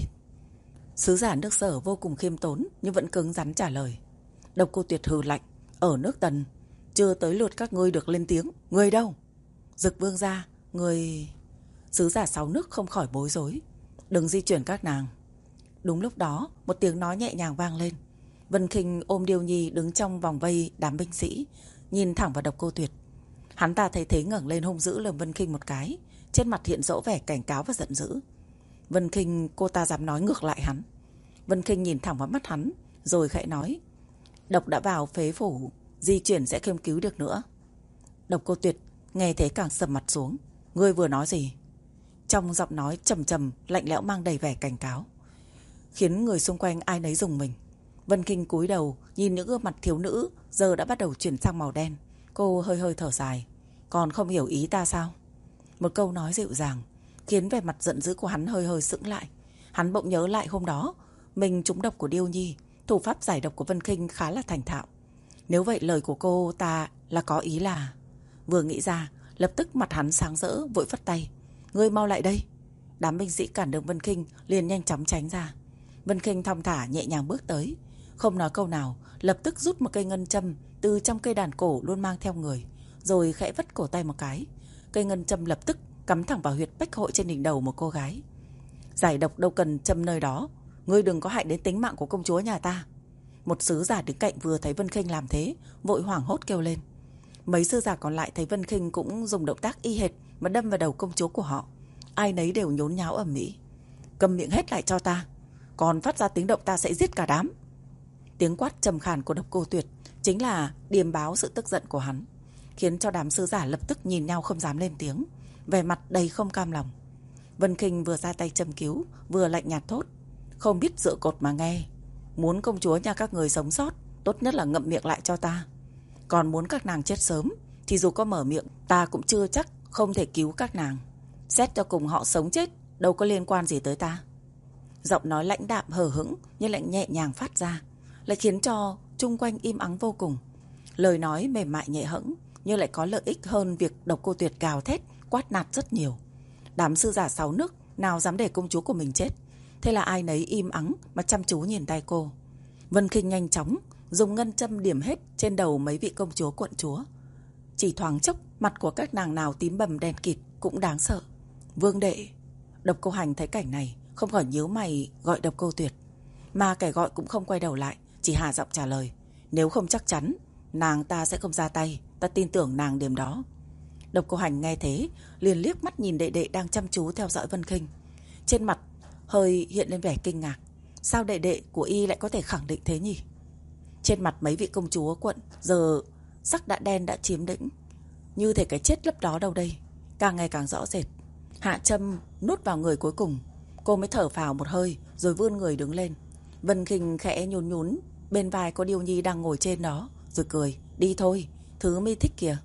A: Sứ giả nước Sở vô cùng khiêm tốn nhưng vẫn cứng rắn trả lời. Độc Cô Tuyệt hừ lạnh: ở nước Tần chưa tới lượt các ngươi được lên tiếng. Người đâu? Dực vương gia, người... Sứ giả sáu nước không khỏi bối rối. Đừng di chuyển các nàng. Đúng lúc đó một tiếng nói nhẹ nhàng vang lên. Vân Khinh ôm Điêu Nhi đứng trong vòng vây đám binh sĩ, nhìn thẳng vào Độc Cô Tuyệt. Hắn ta thấy thế ngẩng lên hung dữ lườm Vân Khinh một cái, trên mặt hiện rõ vẻ cảnh cáo và giận dữ. Vân Khinh, cô ta dám nói ngược lại hắn? Vân Khinh nhìn thẳng vào mắt hắn, rồi khẽ nói: độc đã vào phế phủ, di chuyển sẽ không cứu được nữa. Độc Cô Tuyệt nghe thế càng sầm mặt xuống. Ngươi vừa nói gì? Trong giọng nói trầm trầm lạnh lẽo mang đầy vẻ cảnh cáo, khiến người xung quanh ai nấy rùng mình. Vân Khinh cúi đầu nhìn những gương mặt thiếu nữ giờ đã bắt đầu chuyển sang màu đen. Cô hơi hơi thở dài: còn không hiểu ý ta sao? Một câu nói dịu dàng khiến vẻ mặt giận dữ của hắn hơi hơi sững lại. Hắn bỗng nhớ lại hôm đó mình trúng độc của Điêu Nhi, thủ pháp giải độc của Vân Khinh khá là thành thạo. Nếu vậy lời của cô ta là có ý là... Vừa nghĩ ra, lập tức mặt hắn sáng rỡ, vội phất tay: ngươi mau lại đây. Đám binh sĩ cản đường Vân Khinh liền nhanh chóng tránh ra. Vân Khinh thong thả nhẹ nhàng bước tới, không nói câu nào, lập tức rút một cây ngân châm từ trong cây đàn cổ luôn mang theo người, rồi khẽ vất cổ tay một cái. Cây ngân châm lập tức cắm thẳng vào huyệt bách hội trên đỉnh đầu một cô gái. Giải độc đâu cần châm nơi đó, ngươi đừng có hại đến tính mạng của công chúa nhà ta. Một sứ giả đứng cạnh vừa thấy Vân Khinh làm thế, vội hoảng hốt kêu lên. Mấy sứ giả còn lại thấy Vân Khinh cũng dùng động tác y hệt mà đâm vào đầu công chúa của họ, ai nấy đều nhốn nháo ầm ĩ. Câm miệng hết lại cho ta, còn phát ra tiếng động ta sẽ giết cả đám. Tiếng quát trầm khàn của Độc Cô Tuyệt chính là điềm báo sự tức giận của hắn, khiến cho đám sứ giả lập tức nhìn nhau không dám lên tiếng, vẻ mặt đầy không cam lòng. Vân Khinh vừa ra tay châm cứu, vừa lạnh nhạt thốt: không biết dựa cột mà nghe. Muốn công chúa nhà các người sống sót, tốt nhất là ngậm miệng lại cho ta. Còn muốn các nàng chết sớm thì dù có mở miệng, ta cũng chưa chắc không thể cứu các nàng. Xét cho cùng họ sống chết đâu có liên quan gì tới ta. Giọng nói lãnh đạm hờ hững nhưng lại nhẹ nhàng phát ra, lại khiến cho chung quanh im ắng vô cùng. Lời nói mềm mại nhẹ hững nhưng lại có lợi ích hơn việc Độc Cô Tuyệt gào thét quát nạt rất nhiều. Đám sư giả sáu nước nào dám để công chúa của mình chết, thế là ai nấy im ắng mà chăm chú nhìn tay cô. Vân Khinh nhanh chóng dùng ngân châm điểm hết trên đầu mấy vị công chúa quận chúa. Chỉ thoáng chốc, mặt của các nàng nào tím bầm đen kịt cũng đáng sợ. Vương đệ. Độc Cô Hành thấy cảnh này không khỏi nhíu mày gọi Độc Cô Tuyệt, mà kẻ gọi cũng không quay đầu lại, chỉ hạ giọng trả lời: nếu không chắc chắn, nàng ta sẽ không ra tay, ta tin tưởng nàng đêm đó. Độc Cô Hành nghe thế liền liếc mắt nhìn đệ đệ đang chăm chú theo dõi Vân Khinh, trên mặt hơi hiện lên vẻ kinh ngạc. Sao đệ đệ của y lại có thể khẳng định thế nhỉ? Trên mặt mấy vị công chúa quận giờ sắc đã đen đã chiếm lĩnh, như thể cái chết lấp đó đâu đây càng ngày càng rõ rệt. Hạ châm nuốt vào người cuối cùng, cô mới thở phào một hơi rồi vươn người đứng lên. Vân Khinh khẽ nhún nhún bên vai có Điêu Nhi đang ngồi trên đó, rồi cười: đi thôi, thứ mi thích kìa.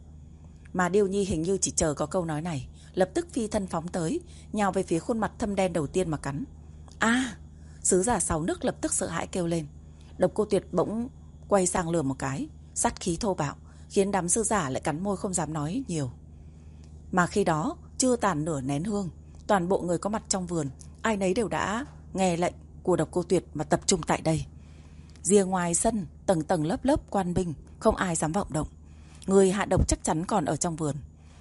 A: Mà Điêu Nhi hình như chỉ chờ có câu nói này, lập tức phi thân phóng tới, nhào về phía khuôn mặt thâm đen đầu tiên mà cắn. A! Sứ giả sáu nước lập tức sợ hãi kêu lên. Độc Cô Tuyệt bỗng quay sang lườm một cái, sát khí thô bạo, khiến đám sứ giả lại cắn môi không dám nói nhiều. Mà khi đó chưa tàn nửa nén hương, toàn bộ người có mặt trong vườn ai nấy đều đã nghe lệnh của Độc Cô Tuyệt mà tập trung tại đây. Rìa ngoài sân tầng tầng lớp lớp quan binh, không ai dám vọng động. Người hạ độc chắc chắn còn ở trong vườn.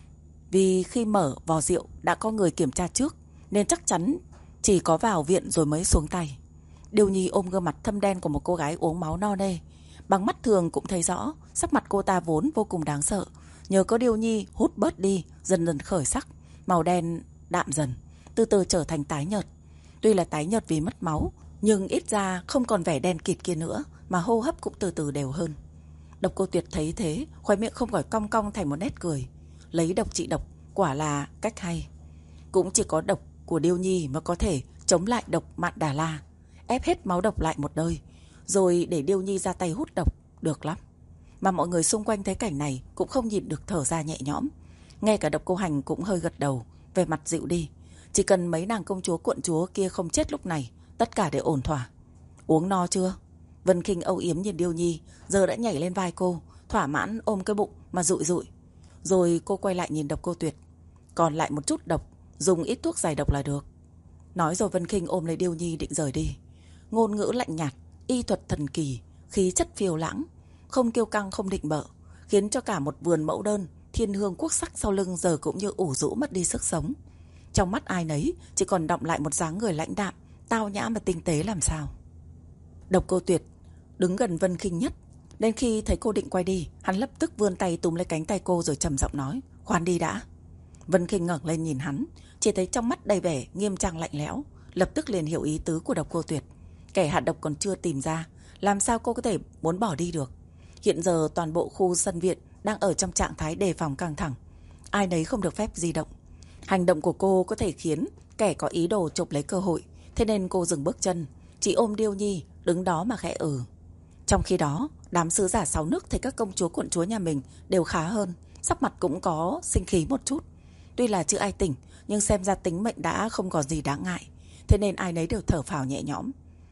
A: Vì khi mở vò rượu đã có người kiểm tra trước, nên chắc chắn chỉ có vào viện rồi mới xuống tay. Điêu Nhi ôm gương mặt thâm đen của một cô gái uống máu no nê. Bằng mắt thường cũng thấy rõ, sắc mặt cô ta vốn vô cùng đáng sợ, nhờ có Điêu Nhi hút bớt đi, dần dần khởi sắc, màu đen đạm dần, từ từ trở thành tái nhợt. Tuy là tái nhợt vì mất máu, nhưng ít ra không còn vẻ đen kịt kia nữa, mà hô hấp cũng từ từ đều hơn. Độc Cô Tuyệt thấy thế, khóe miệng không khỏi cong cong thành một nét cười. Lấy độc trị độc, quả là cách hay. Cũng chỉ có độc của Điêu Nhi mới có thể chống lại độc Mạn Đà La, ép hết máu độc lại một nơi, rồi để Điêu Nhi ra tay hút độc, được lắm. Mà mọi người xung quanh thấy cảnh này cũng không nhịn được thở ra nhẹ nhõm. Ngay cả Độc Cô Hành cũng hơi gật đầu, về mặt dịu đi. Chỉ cần mấy nàng công chúa quận chúa kia không chết lúc này, tất cả đều ổn thỏa. Uống no chưa? Vân Khinh âu yếm nhìn Điêu Nhi, giờ đã nhảy lên vai cô, thỏa mãn ôm cái bụng mà dụi dụi. Rồi cô quay lại nhìn Độc Cô Tuyệt. Còn lại một chút độc, dùng ít thuốc giải độc là được. Nói rồi Vân Khinh ôm lấy Điêu Nhi định rời đi. Ngôn ngữ lạnh nhạt, y thuật thần kỳ, khí chất phiêu lãng, không kiêu căng không định bợ, khiến cho cả một vườn mẫu đơn thiên hương quốc sắc sau lưng giờ cũng như ủ rũ mất đi sức sống. Trong mắt ai nấy chỉ còn đọng lại một dáng người lãnh đạm, tao nhã mà tinh tế làm sao. Độc Cô Tuyệt đứng gần Vân Khinh nhất, đến khi thấy cô định quay đi, hắn lập tức vươn tay túm lấy cánh tay cô rồi trầm giọng nói: "Khoan đi đã." Vân Khinh ngẩng lên nhìn hắn, chỉ thấy trong mắt đầy vẻ nghiêm trang lạnh lẽo, lập tức liền hiểu ý tứ của Độc Cô Tuyệt. Kẻ hạ độc còn chưa tìm ra, làm sao cô có thể muốn bỏ đi được. Hiện giờ toàn bộ khu sân viện đang ở trong trạng thái đề phòng căng thẳng, ai nấy không được phép di động. Hành động của cô có thể khiến kẻ có ý đồ chộp lấy cơ hội, thế nên cô dừng bước chân, chỉ ôm Điêu Nhi đứng đó mà khẽ ừ. Trong khi đó, đám sứ giả sáu nước thấy các công chúa quận chúa nhà mình đều khá hơn, sắc mặt cũng có sinh khí một chút. Tuy là chưa ai tỉnh, nhưng xem ra tính mệnh đã không còn gì đáng ngại, thế nên ai nấy đều thở phào nhẹ nhõm.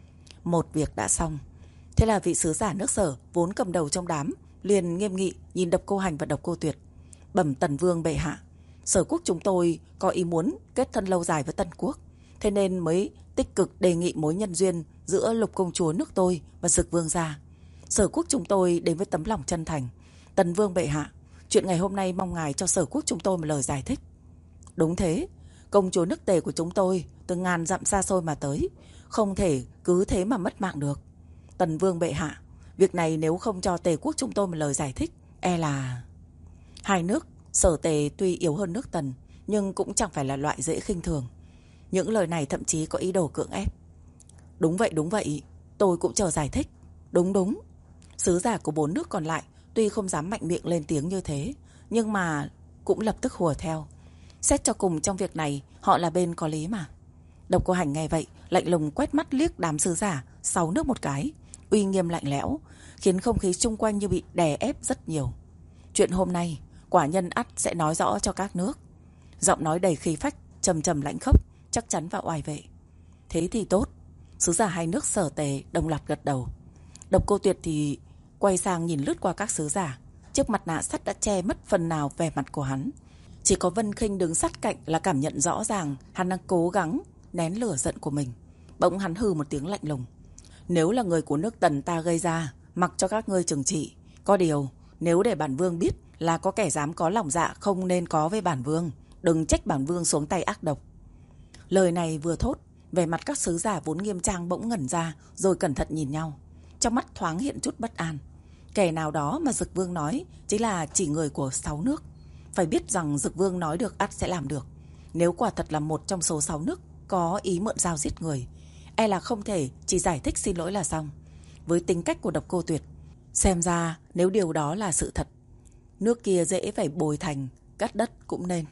A: Một việc đã xong. Thế là vị sứ giả nước Sở vốn cầm đầu trong đám liền nghiêm nghị nhìn Độc Cô Hành và Độc Cô Tuyệt. Bẩm Tần Vương bệ hạ, Sở quốc chúng tôi có ý muốn kết thân lâu dài với Tần quốc, thế nên mới tích cực đề nghị mối nhân duyên giữa Lục công chúa nước tôi và Dực vương gia. Sở quốc chúng tôi đến với tấm lòng chân thành. Tần Vương bệ hạ, chuyện ngày hôm nay mong ngài cho Sở quốc chúng tôi một lời giải thích. Đúng thế, công chúa nước Tề của chúng tôi từ ngàn dặm xa xôi mà tới, không thể cứ thế mà mất mạng được. Tần Vương bệ hạ, việc này nếu không cho Tề quốc chúng tôi một lời giải thích, e là... Hai nước Sở Tề tuy yếu hơn nước Tần, nhưng cũng chẳng phải là loại dễ khinh thường. Những lời này thậm chí có ý đồ cưỡng ép. Đúng vậy, đúng vậy, tôi cũng chờ giải thích. Đúng đúng. Sứ giả của bốn nước còn lại tuy không dám mạnh miệng lên tiếng như thế, nhưng mà cũng lập tức hùa theo. Xét cho cùng trong việc này, họ là bên có lý mà. Độc Cô Hành nghe vậy, lạnh lùng quét mắt liếc đám sứ giả sáu nước một cái, uy nghiêm lạnh lẽo, khiến không khí xung quanh như bị đè ép rất nhiều. Chuyện hôm nay, quả nhân ắt sẽ nói rõ cho các nước. Giọng nói đầy khí phách, trầm trầm lãnh khốc, chắc chắn và oai vệ. Thế thì tốt. Sứ giả hai nước Sở Tề đồng loạt gật đầu. Độc Cô Tuyệt thì quay sang nhìn lướt qua các sứ giả. Chiếc mặt nạ sắt đã che mất phần nào vẻ mặt của hắn. Chỉ có Vân Khinh đứng sát cạnh là cảm nhận rõ ràng hắn đang cố gắng nén lửa giận của mình. Bỗng hắn hừ một tiếng lạnh lùng. Nếu là người của nước Tần ta gây ra, mặc cho các ngươi trừng trị. Có điều, nếu để bản vương biết là có kẻ dám có lòng dạ không nên có với bản vương, đừng trách bản vương xuống tay ác độc. Lời này vừa thốt, vẻ mặt các sứ giả vốn nghiêm trang bỗng ngẩn ra, rồi cẩn thận nhìn nhau. Trong mắt thoáng hiện chút bất an. Kẻ nào đó mà Dực vương nói chính là chỉ người của sáu nước. Phải biết rằng Dực vương nói được ắt sẽ làm được. Nếu quả thật là một trong số sáu nước có ý mượn dao giết người, e là không thể chỉ giải thích xin lỗi là xong. Với tính cách của Độc Cô Tuyệt, xem ra nếu điều đó là sự thật, nước kia dễ phải bồi thành, cắt đất cũng nên.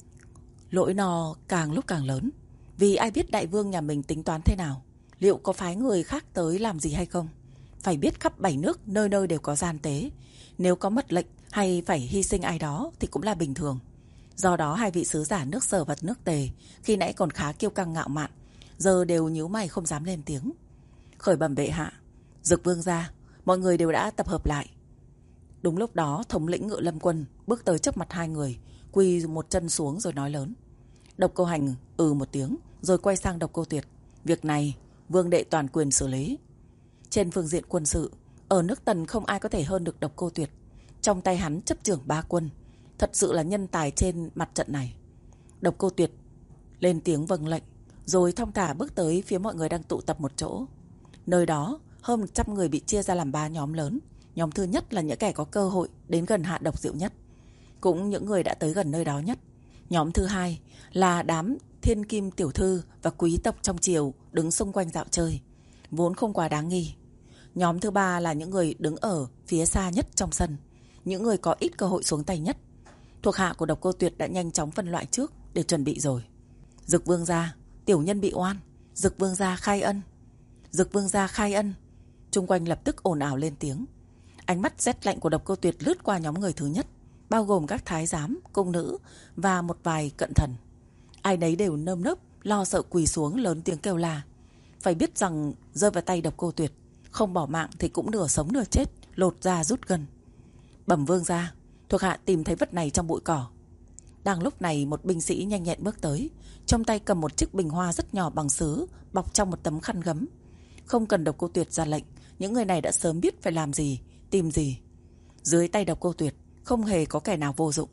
A: Lỗi no càng lúc càng lớn, vì ai biết đại vương nhà mình tính toán thế nào, liệu có phái người khác tới làm gì hay không. Phải biết khắp bảy nước nơi nơi đều có gian tế, nếu có mất lệnh hay phải hy sinh ai đó thì cũng là bình thường. Do đó hai vị sứ giả nước Sở và nước Tề khi nãy còn khá kiêu căng ngạo mạn, giờ đều nhíu mày không dám lên tiếng. Khởi bẩm bệ hạ, Dực vương gia, mọi người đều đã tập hợp lại. Đúng lúc đó thống lĩnh Ngự Lâm quân bước tới trước mặt hai người, quỳ một chân xuống rồi nói lớn. Độc Cô Hành ừ một tiếng rồi quay sang Độc Cô Tuyệt. Việc này vương đệ toàn quyền xử lý. Trên phương diện quân sự, ở nước Tần không ai có thể hơn được Độc Cô Tuyệt. Trong tay hắn chấp trưởng ba quân, thật sự là nhân tài trên mặt trận này. Độc Cô Tuyệt lên tiếng vâng lệnh, rồi thong thả bước tới phía mọi người đang tụ tập một chỗ. Nơi đó, hơn một trăm người bị chia ra làm ba nhóm lớn. Nhóm thứ nhất là những kẻ có cơ hội đến gần hạ độc diệu nhất, cũng những người đã tới gần nơi đó nhất. Nhóm thứ hai là đám thiên kim tiểu thư và quý tộc trong triều đứng xung quanh dạo chơi, vốn không quá đáng nghi. Nhóm thứ ba là những người đứng ở phía xa nhất trong sân, những người có ít cơ hội xuống tay nhất. Thuộc hạ của Độc Cô Tuyệt đã nhanh chóng phân loại trước để chuẩn bị rồi. Dực vương gia, tiểu nhân bị oan. Dực vương gia khai ân. Dực vương gia khai ân. Chung quanh lập tức ồn ào lên tiếng. Ánh mắt rét lạnh của Độc Cô Tuyệt lướt qua nhóm người thứ nhất, bao gồm các thái giám, cung nữ và một vài cận thần. Ai nấy đều nơm nớp lo sợ quỳ xuống lớn tiếng kêu la. Phải biết rằng rơi vào tay Độc Cô Tuyệt, không bỏ mạng thì cũng nửa sống nửa chết, lột da rút gân. Bẩm vương gia, thuộc hạ tìm thấy vật này trong bụi cỏ. Đang lúc này một binh sĩ nhanh nhẹn bước tới, trong tay cầm một chiếc bình hoa rất nhỏ bằng sứ, bọc trong một tấm khăn gấm. Không cần Độc Cô Tuyệt ra lệnh, những người này đã sớm biết phải làm gì, tìm gì. Dưới tay Độc Cô Tuyệt không hề có kẻ nào vô dụng.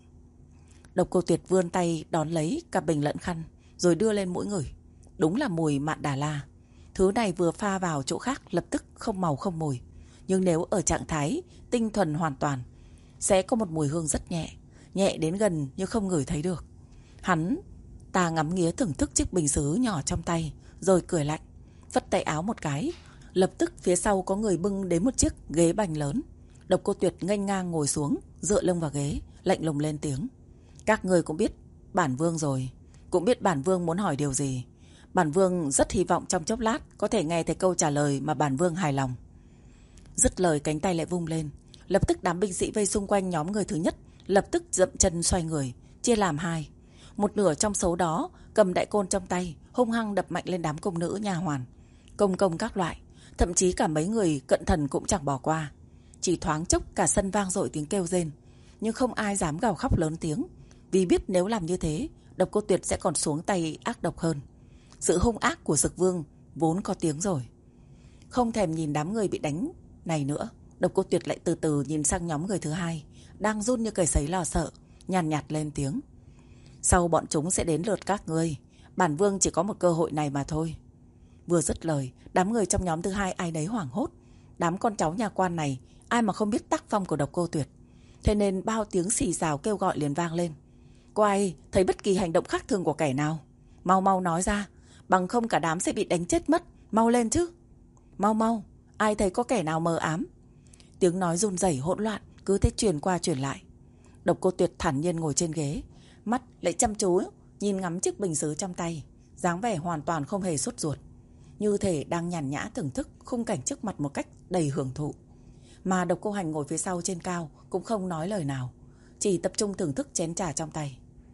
A: Độc Cô Tuyệt vươn tay đón lấy cả bình lẫn khăn, rồi đưa lên mũi ngửi. Đúng là mùi mạn đà la. Thứ này vừa pha vào chỗ khác lập tức không màu không mùi. Nhưng nếu ở trạng thái tinh thuần hoàn toàn, sẽ có một mùi hương rất nhẹ, nhẹ đến gần như không ngửi thấy được. Hắn ta ngắm nghía thưởng thức chiếc bình sứ nhỏ trong tay, rồi cười lạnh, phất tay áo một cái. Lập tức phía sau có người bưng đến một chiếc ghế bành lớn. Độc Cô Tuyệt nghênh ngang ngồi xuống, dựa lưng vào ghế, lạnh lùng lên tiếng. Các người cũng biết bản vương rồi, cũng biết bản vương muốn hỏi điều gì. Bản vương rất hy vọng trong chốc lát có thể nghe thấy câu trả lời mà bản vương hài lòng. Dứt lời cánh tay lại vung lên, lập tức đám binh sĩ vây xung quanh nhóm người thứ nhất lập tức dậm chân xoay người, chia làm hai. Một nửa trong số đó cầm đại côn trong tay, hung hăng đập mạnh lên đám công nữ nha hoàn, công công các loại, thậm chí cả mấy người cận thần cũng chẳng bỏ qua. Chỉ thoáng chốc cả sân vang dội tiếng kêu rên, nhưng không ai dám gào khóc lớn tiếng, vì biết nếu làm như thế, Độc Cô Tuyệt sẽ còn xuống tay ác độc hơn. Sự hung ác của Dực Vương vốn có tiếng rồi. Không thèm nhìn đám người bị đánh này nữa, Độc Cô Tuyệt lại từ từ nhìn sang nhóm người thứ hai, đang run như cầy sấy lo sợ, nhàn nhạt, nhạt lên tiếng. Sau bọn chúng sẽ đến lượt các ngươi, bản vương chỉ có một cơ hội này mà thôi. Vừa dứt lời, đám người trong nhóm thứ hai ai nấy hoảng hốt. Đám con cháu nhà quan này, ai mà không biết tác phong của Độc Cô Tuyệt. Thế nên bao tiếng xì xào kêu gọi liền vang lên. Có ai thấy bất kỳ hành động khác thường của kẻ nào? Mau mau nói ra, bằng không cả đám sẽ bị đánh chết mất. Mau lên chứ. Mau mau, ai thấy có kẻ nào mờ ám? Tiếng nói run rẩy hỗn loạn cứ thế truyền qua truyền lại. Độc Cô Tuyệt thản nhiên ngồi trên ghế, mắt lại chăm chú nhìn ngắm chiếc bình sứ trong tay, dáng vẻ hoàn toàn không hề sốt ruột, như thể đang nhàn nhã thưởng thức khung cảnh trước mặt một cách đầy hưởng thụ. Mà Độc Cô Hành ngồi phía sau trên cao cũng không nói lời nào, chỉ tập trung thưởng thức chén trà trong tay.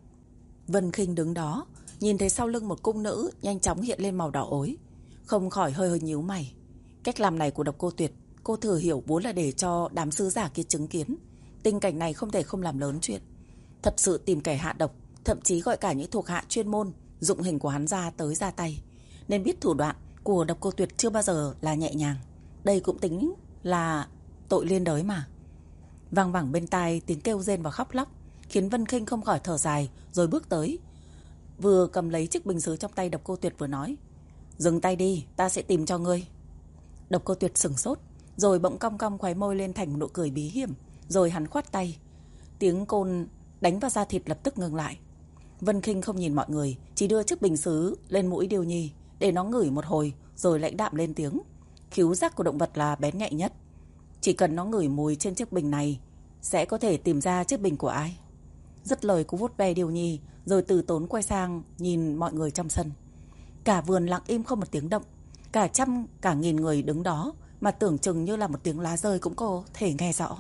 A: Vân Khinh đứng đó, nhìn thấy sau lưng một cung nữ nhanh chóng hiện lên màu đỏ ối, không khỏi hơi hơi nhíu mày. Cách làm này của Độc Cô Tuyệt, cô thừa hiểu vốn là để cho đám sứ giả kia chứng kiến. Tình cảnh này không thể không làm lớn chuyện. Thật sự tìm kẻ hạ độc, thậm chí gọi cả những thuộc hạ chuyên môn dụng hình của hắn ra tới ra tay, nên biết thủ đoạn của Độc Cô Tuyệt chưa bao giờ là nhẹ nhàng. Đây cũng tính là tội liên đới mà. Vang vẳng bên tai tiếng kêu rên và khóc lóc, khiến Vân Khinh không khỏi thở dài, rồi bước tới, vừa cầm lấy chiếc bình sứ trong tay Độc Cô Tuyệt vừa nói. Dừng tay đi, ta sẽ tìm cho ngươi. Độc Cô Tuyệt sửng sốt, rồi bỗng cong cong khóe môi lên thành một nụ cười bí hiểm, rồi hắn khoát tay. Tiếng côn đánh vào da thịt lập tức ngừng lại. Vân Khinh không nhìn mọi người, chỉ đưa chiếc bình sứ lên mũi Điêu Nhi để nó ngửi một hồi, rồi lãnh đạm lên tiếng. Khứu giác của động vật là bén nhạy nhất, chỉ cần nó ngửi mùi trên chiếc bình này sẽ có thể tìm ra chiếc bình của ai. Dứt lời cô vuốt ve Điêu Nhi, rồi từ tốn quay sang nhìn mọi người trong sân. Cả vườn lặng im không một tiếng động. Cả trăm cả nghìn người đứng đó mà tưởng chừng như là một tiếng lá rơi cũng có thể nghe rõ.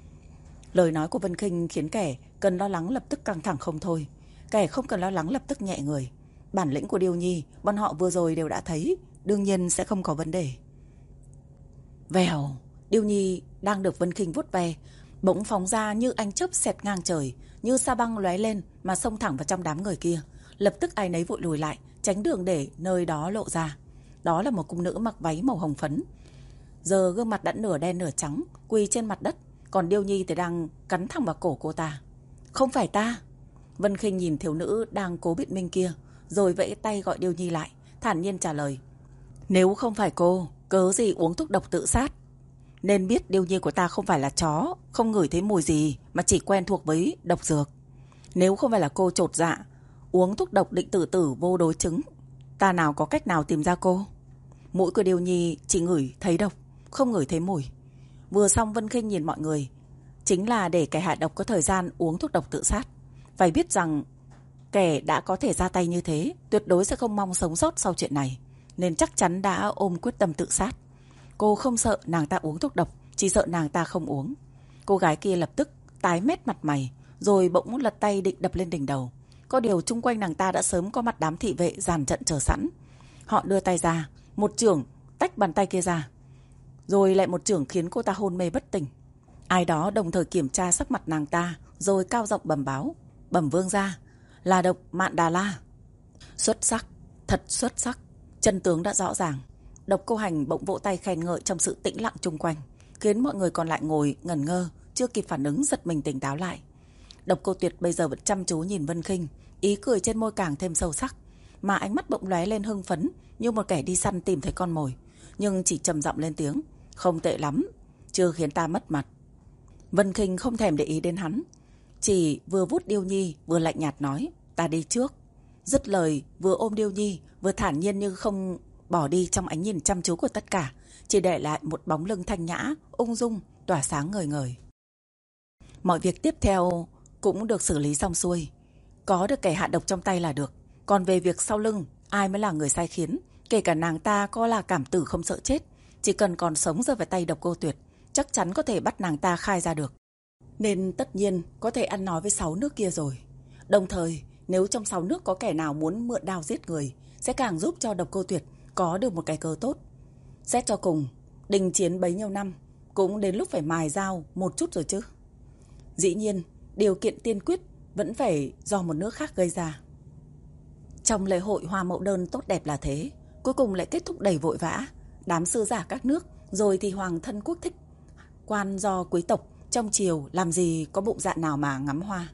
A: Lời nói của Vân Khinh khiến kẻ cần lo lắng lập tức căng thẳng không thôi, kẻ không cần lo lắng lập tức nhẹ người. Bản lĩnh của Điêu Nhi bọn họ vừa rồi đều đã thấy, đương nhiên sẽ không có vấn đề. Vèo, Điêu Nhi đang được Vân Khinh vuốt ve, bỗng phóng ra như ánh chớp xẹt ngang trời, như sa băng lóe lên mà xông thẳng vào trong đám người kia. Lập tức ai nấy vội lùi lại, tránh đường để nơi đó lộ ra. Đó là một cung nữ mặc váy màu hồng phấn. Giờ gương mặt đã nửa đen nửa trắng, quỳ trên mặt đất, còn Điêu Nhi thì đang cắn thẳng vào cổ cô ta. Không phải ta. Vân Khinh nhìn thiếu nữ đang cố biện minh kia, rồi vẫy tay gọi Điêu Nhi lại, thản nhiên trả lời. Nếu không phải cô, cớ gì uống thuốc độc tự sát? Nên biết Điêu Nhi của ta không phải là chó, không ngửi thấy mùi gì mà chỉ quen thuộc với độc dược. Nếu không phải là cô chột dạ uống thuốc độc định tự tử vô đối chứng, ta nào có cách nào tìm ra cô. Mũi của Điêu Nhi chỉ ngửi thấy độc, không ngửi thấy mùi. Vừa xong Vân Khinh nhìn mọi người, chính là để kẻ hạ độc có thời gian uống thuốc độc tự sát. Phải biết rằng kẻ đã có thể ra tay như thế tuyệt đối sẽ không mong sống sót sau chuyện này, nên chắc chắn đã ôm quyết tâm tự sát. Cô không sợ nàng ta uống thuốc độc, chỉ sợ nàng ta không uống. Cô gái kia lập tức tái mét mặt mày, rồi bỗng lật tay định đập lên đỉnh đầu. Có điều chung quanh nàng ta đã sớm có mặt đám thị vệ dàn trận chờ sẵn. Họ đưa tay ra, một chưởng tách bàn tay kia ra, rồi lại một chưởng khiến cô ta hôn mê bất tỉnh. Ai đó đồng thời kiểm tra sắc mặt nàng ta, rồi cao giọng bẩm báo. Bẩm vương gia, là độc Mạn Đà La. Xuất sắc, thật xuất sắc. Chân tướng đã rõ ràng. Độc Cô Hành bỗng vỗ tay khen ngợi trong sự tĩnh lặng chung quanh, khiến mọi người còn lại ngồi ngẩn ngơ, chưa kịp phản ứng giật mình tỉnh táo lại. Độc Cô Tuyệt bây giờ vẫn chăm chú nhìn Vân Khinh, ý cười trên môi càng thêm sâu sắc, mà ánh mắt bỗng lóe lên hưng phấn như một kẻ đi săn tìm thấy con mồi, nhưng chỉ trầm giọng lên tiếng. Không tệ lắm, chưa khiến ta mất mặt. Vân Khinh không thèm để ý đến hắn, chỉ vừa vút Điêu Nhi vừa lạnh nhạt nói. Ta đi trước. Dứt lời vừa ôm Điêu Nhi, vừa thản nhiên như không bỏ đi trong ánh nhìn chăm chú của tất cả, chỉ để lại một bóng lưng thanh nhã, ung dung, tỏa sáng ngời ngời. Mọi việc tiếp theo cũng được xử lý xong xuôi. Có được kẻ hạ độc trong tay là được. Còn về việc sau lưng, ai mới là người sai khiến, kể cả nàng ta có là cảm tử không sợ chết, chỉ cần còn sống rơi vào tay Độc Cô Tuyệt, chắc chắn có thể bắt nàng ta khai ra được. Nên tất nhiên có thể ăn nói với sáu nước kia rồi. Đồng thời, nếu trong sáu nước có kẻ nào muốn mượn đao giết người, sẽ càng giúp cho Độc Cô Tuyệt có được một cái cớ tốt. Xét cho cùng, đình chiến bấy nhiêu năm, cũng đến lúc phải mài dao một chút rồi chứ. Dĩ nhiên, điều kiện tiên quyết vẫn phải do một nước khác gây ra. Trong lễ hội Hoa Mậu Đơn tốt đẹp là thế, cuối cùng lại kết thúc đầy vội vã. Đám sư giả các nước, rồi thì hoàng thân quốc thích, quan do quý tộc trong triều làm gì có bụng dạ nào mà ngắm hoa.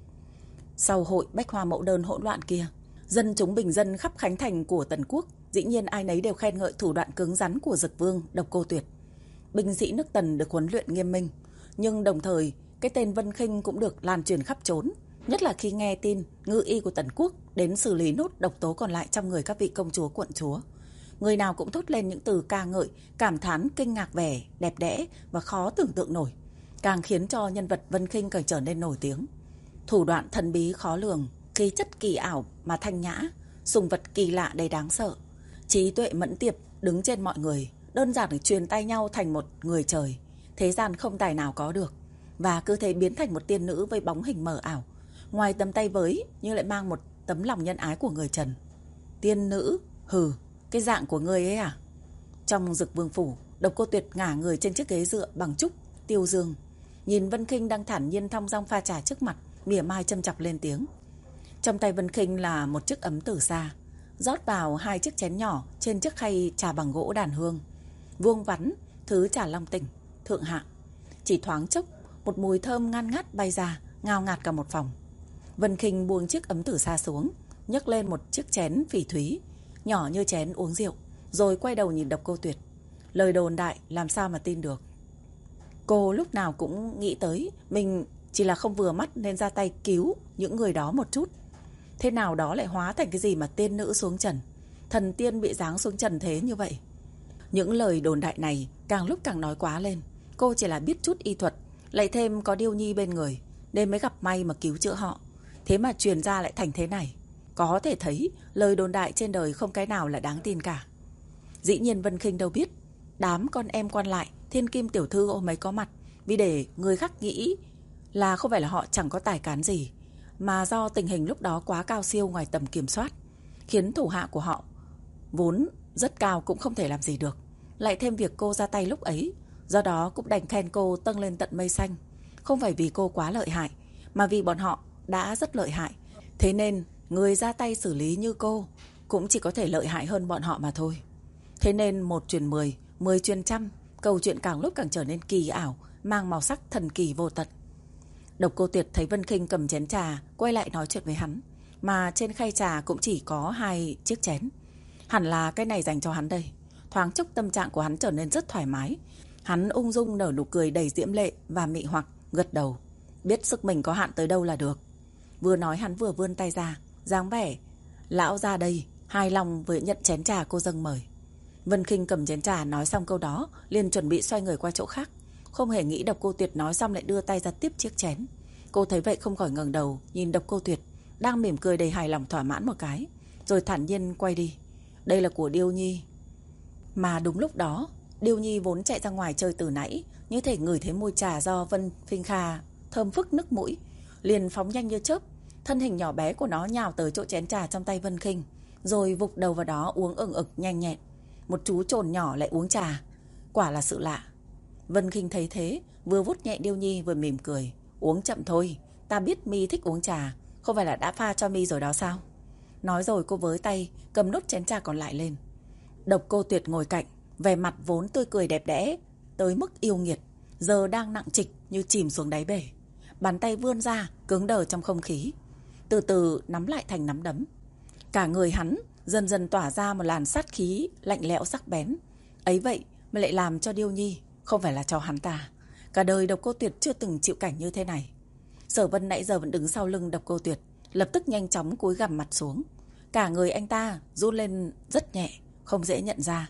A: Sau hội Bách Hoa Mậu Đơn hỗn loạn kia, dân chúng bình dân khắp khánh thành của Tần Quốc, dĩ nhiên ai nấy đều khen ngợi thủ đoạn cứng rắn của Dực Vương Độc Cô Tuyệt. Binh sĩ nước Tần được huấn luyện nghiêm minh, nhưng đồng thời cái tên Vân Khinh cũng được lan truyền khắp trốn, nhất là khi nghe tin ngự y của Tần Quốc đến xử lý nốt độc tố còn lại trong người các vị công chúa quận chúa. Người nào cũng thốt lên những từ ca ngợi, cảm thán kinh ngạc vẻ đẹp đẽ và khó tưởng tượng nổi, càng khiến cho nhân vật Vân Khinh càng trở nên nổi tiếng. Thủ đoạn thần bí khó lường, khí chất kỳ ảo mà thanh nhã, sùng vật kỳ lạ đầy đáng sợ, trí tuệ mẫn tiệp đứng trên mọi người, đơn giản để truyền tay nhau thành một người trời, thế gian không tài nào có được, và cứ thế biến thành một tiên nữ với bóng hình mờ ảo, ngoài tấm tay với nhưng lại mang một tấm lòng nhân ái của người trần. Tiên nữ, hừ, cái dạng của ngươi ấy à? Trong Dực Vương phủ, Độc Cô Tuyệt ngả người trên chiếc ghế dựa bằng trúc tiêu dương, nhìn Vân Khinh đang thản nhiên thong dong pha trà trước mặt, mỉa mai châm chọc lên tiếng. Trong tay Vân Khinh là một chiếc ấm tử sa, rót vào hai chiếc chén nhỏ trên chiếc khay trà bằng gỗ đàn hương, vuông vắn, thứ trà long tỉnh, thượng hạng. Chỉ thoáng chốc, một mùi thơm ngan ngát bay ra, ngào ngạt cả một phòng. Vân Khinh buông chiếc ấm tử sa xuống, nhấc lên một chiếc chén phỉ thúy, nhỏ như chén uống rượu, rồi quay đầu nhìn Độc Cô Tuyệt. Lời đồn đại làm sao mà tin được. Cô lúc nào cũng nghĩ tới mình chỉ là không vừa mắt nên ra tay cứu những người đó một chút. Thế nào đó lại hóa thành cái gì mà tiên nữ xuống trần, thần tiên bị giáng xuống trần thế như vậy. Những lời đồn đại này càng lúc càng nói quá lên. Cô chỉ là biết chút y thuật, lại thêm có Điêu Nhi bên người, nên mới gặp may mà cứu chữa họ. Thế mà truyền ra lại thành thế này. Có thể thấy lời đồn đại trên đời không cái nào là đáng tin cả. Dĩ nhiên Vân Khinh đâu biết, đám con em quan lại thiên kim tiểu thư ôm ấy có mặt, vì để người khác nghĩ là không phải là họ chẳng có tài cán gì, mà do tình hình lúc đó quá cao siêu ngoài tầm kiểm soát, khiến thủ hạ của họ vốn rất cao cũng không thể làm gì được. Lại thêm việc cô ra tay lúc ấy, do đó cũng đành khen cô tâng lên tận mây xanh. Không phải vì cô quá lợi hại, mà vì bọn họ đã rất lợi hại. Thế nên người ra tay xử lý như cô cũng chỉ có thể lợi hại hơn bọn họ mà thôi. Thế nên một truyền mười, mười truyền trăm, câu chuyện càng lúc càng trở nên kỳ ảo, mang màu sắc thần kỳ vô tận. Độc Cô Tuyệt thấy Vân Khinh cầm chén trà quay lại nói chuyện với hắn, mà trên khay trà cũng chỉ có hai chiếc chén. Hẳn là cái này dành cho hắn đây. Thoáng chốc tâm trạng của hắn trở nên rất thoải mái. Hắn ung dung nở nụ cười đầy diễm lệ và mị hoặc, gật đầu, biết sức mình có hạn tới đâu là được. Vừa nói hắn vừa vươn tay ra, dáng vẻ lão ra đây, hài lòng với nhận chén trà cô dâng mời. Vân Khinh cầm chén trà nói xong câu đó, liền chuẩn bị xoay người qua chỗ khác. Không hề nghĩ Độc Cô Tuyệt nói xong lại đưa tay ra tiếp chiếc chén. Cô thấy vậy không khỏi ngẩng đầu nhìn Độc Cô Tuyệt đang mỉm cười đầy hài lòng thỏa mãn một cái, rồi thản nhiên quay đi. Đây là của Điêu Nhi. Mà đúng lúc đó, Điêu Nhi vốn chạy ra ngoài chơi từ nãy, như thể ngửi thấy mùi trà do Vân Khinh pha thơm phức nức mũi, liền phóng nhanh như chớp. Thân hình nhỏ bé của nó nhào tới chỗ chén trà trong tay Vân Khinh, rồi vụt đầu vào đó uống ừng ực nhanh nhẹn. Một chú trồn nhỏ lại uống trà, quả là sự lạ. Vân Khinh thấy thế, vừa vuốt nhẹ Điêu Nhi vừa mỉm cười. Uống chậm thôi, ta biết mi thích uống trà, không phải là đã pha cho mi rồi đó sao? Nói rồi cô với tay cầm nốt chén trà còn lại lên. Độc Cô Tuyệt ngồi cạnh, vẻ mặt vốn tươi cười đẹp đẽ tới mức yêu nghiệt, giờ đang nặng trịch như chìm xuống đáy bể. Bàn tay vươn ra cứng đờ trong không khí, từ từ nắm lại thành nắm đấm. Cả người hắn dần dần tỏa ra một làn sát khí lạnh lẽo sắc bén. Ấy vậy mà lại làm cho Điêu Nhi, không phải là cho hắn ta. Cả đời Độc Cô Tuyệt chưa từng chịu cảnh như thế này. Sở Vân nãy giờ vẫn đứng sau lưng Độc Cô Tuyệt, lập tức nhanh chóng cúi gằm mặt xuống. Cả người anh ta run lên rất nhẹ, không dễ nhận ra.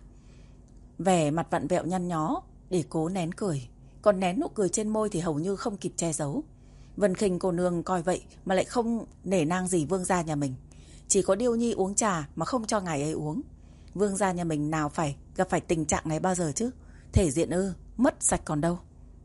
A: Vẻ mặt vặn vẹo nhăn nhó để cố nén cười, còn nén nụ cười trên môi thì hầu như không kịp che giấu. Vân Khinh cô nương coi vậy mà lại không nể nang gì vương gia nhà mình. Chỉ có Điêu Nhi uống trà mà không cho ngài ấy uống. Vương gia nhà mình nào phải gặp phải tình trạng này bao giờ chứ? Thể diện ư, mất sạch còn đâu.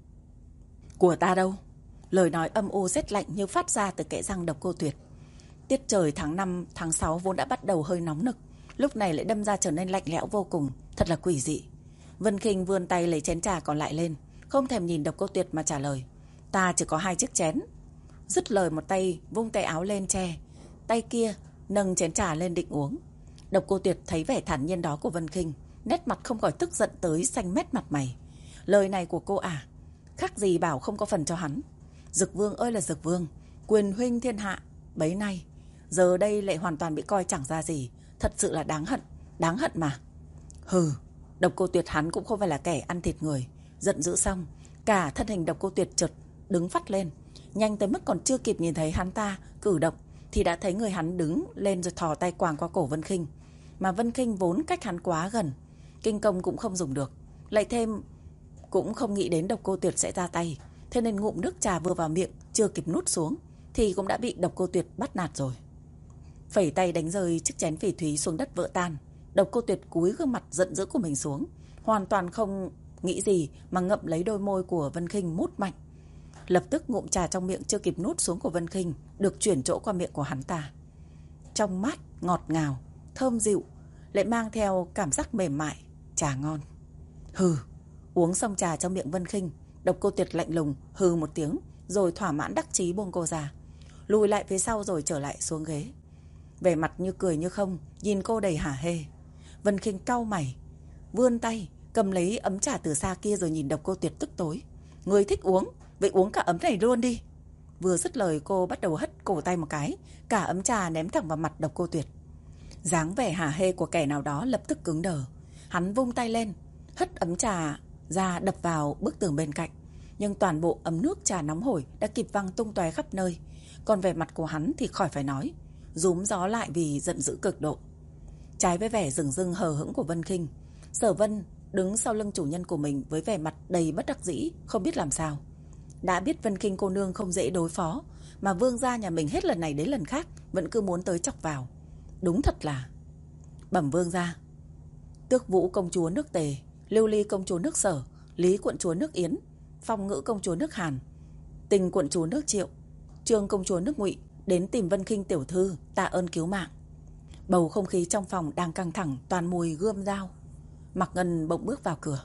A: Của ta đâu? Lời nói âm u rét lạnh như phát ra từ kẽ răng Độc Cô Tuyệt. Tiết trời tháng năm, tháng sáu vốn đã bắt đầu hơi nóng nực, lúc này lại đâm ra trở nên lạnh lẽo vô cùng, thật là quỷ dị. Vân Khinh vươn tay lấy chén trà còn lại lên, không thèm nhìn Độc Cô Tuyệt mà trả lời. Ta chỉ có hai chiếc chén. Dứt lời một tay vung tay áo lên che, tay kia nâng chén trà lên định uống. Độc Cô Tuyệt thấy vẻ thản nhiên đó của Vân Khinh, nét mặt không khỏi tức giận tới xanh mét mặt mày. Lời này của cô à, khác gì bảo không có phần cho hắn. Dực Vương ơi là Dực Vương, quyền huynh thiên hạ bấy nay, giờ đây lại hoàn toàn bị coi chẳng ra gì. Thật sự là đáng hận, đáng hận mà. Hừ, Độc Cô Tuyệt hắn cũng không phải là kẻ ăn thịt người. Giận dữ xong, cả thân hình Độc Cô Tuyệt chợt đứng phắt lên, nhanh tới mức còn chưa kịp nhìn thấy hắn ta cử động thì đã thấy người hắn đứng lên rồi thò tay quàng qua cổ Vân Khinh. Mà Vân Khinh vốn cách hắn quá gần, kinh công cũng không dùng được, lại thêm cũng không nghĩ đến Độc Cô Tuyệt sẽ ra tay, thế nên ngụm nước trà vừa vào miệng chưa kịp nuốt xuống thì cũng đã bị Độc Cô Tuyệt bắt nạt rồi. Phẩy tay đánh rơi chiếc chén phỉ thúy xuống đất vỡ tan. Độc Cô Tuyệt cúi gương mặt giận dữ của mình xuống, hoàn toàn không nghĩ gì mà ngậm lấy đôi môi của Vân Khinh mút mạnh. Lập tức ngụm trà trong miệng chưa kịp nuốt xuống của Vân Khinh được chuyển chỗ qua miệng của hắn ta. Trong mát, ngọt ngào, thơm dịu, lại mang theo cảm giác mềm mại, trà ngon. Hừ, uống xong trà trong miệng Vân Khinh, Độc Cô Tuyệt lạnh lùng hừ một tiếng, rồi thỏa mãn đắc chí buông cô ra, lùi lại phía sau rồi trở lại xuống ghế. Vẻ mặt như cười như không, nhìn cô đầy hả hê. Vân Khinh cau mày, vươn tay cầm lấy ấm trà từ xa kia rồi nhìn Độc Cô Tuyệt tức tối. Người thích uống, vậy uống cả ấm này luôn đi. Vừa dứt lời cô bắt đầu hất cổ tay một cái, cả ấm trà ném thẳng vào mặt Độc Cô Tuyệt. Dáng vẻ hả hê của kẻ nào đó lập tức cứng đờ. Hắn vung tay lên, hất ấm trà ra đập vào bức tường bên cạnh, nhưng toàn bộ ấm nước trà nóng hổi đã kịp văng tung tóe khắp nơi. Còn vẻ mặt của hắn thì khỏi phải nói, rúm gió lại vì giận dữ cực độ. Trái với vẻ rừng rưng hờ hững của Vân Khinh, Sở Vân đứng sau lưng chủ nhân của mình với vẻ mặt đầy bất đắc dĩ, không biết làm sao. Đã biết Vân Khinh cô nương không dễ đối phó, mà vương gia nhà mình hết lần này đến lần khác vẫn cứ muốn tới chọc vào. Đúng thật là bẩm vương gia, Tước Vũ công chúa nước Tề, Lưu Ly công chúa nước Sở, Lý quận chúa nước Yến, Phong Ngữ công chúa nước Hàn, Tình quận chúa nước Triệu, Trương công chúa nước Ngụy đến tìm Vân Khinh tiểu thư tạ ơn cứu mạng. Bầu không khí trong phòng đang căng thẳng, toàn mùi gươm dao. Mạc Ngân bỗng bước vào cửa.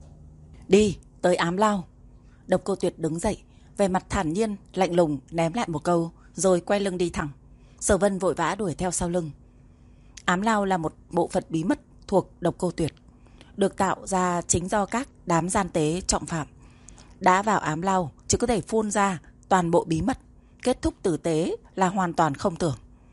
A: Đi, tới ám lao. Độc Cô Tuyệt đứng dậy, vẻ mặt thản nhiên, lạnh lùng ném lại một câu, rồi quay lưng đi thẳng. Sở Vân vội vã đuổi theo sau lưng. Ám lao là một bộ phận bí mật thuộc Độc Cô Tuyệt. được tạo ra chính do các đám gian tế trọng phạm đã vào ám lao, chứ có thể phun ra toàn bộ bí mật, kết thúc tử tế là hoàn toàn không tưởng.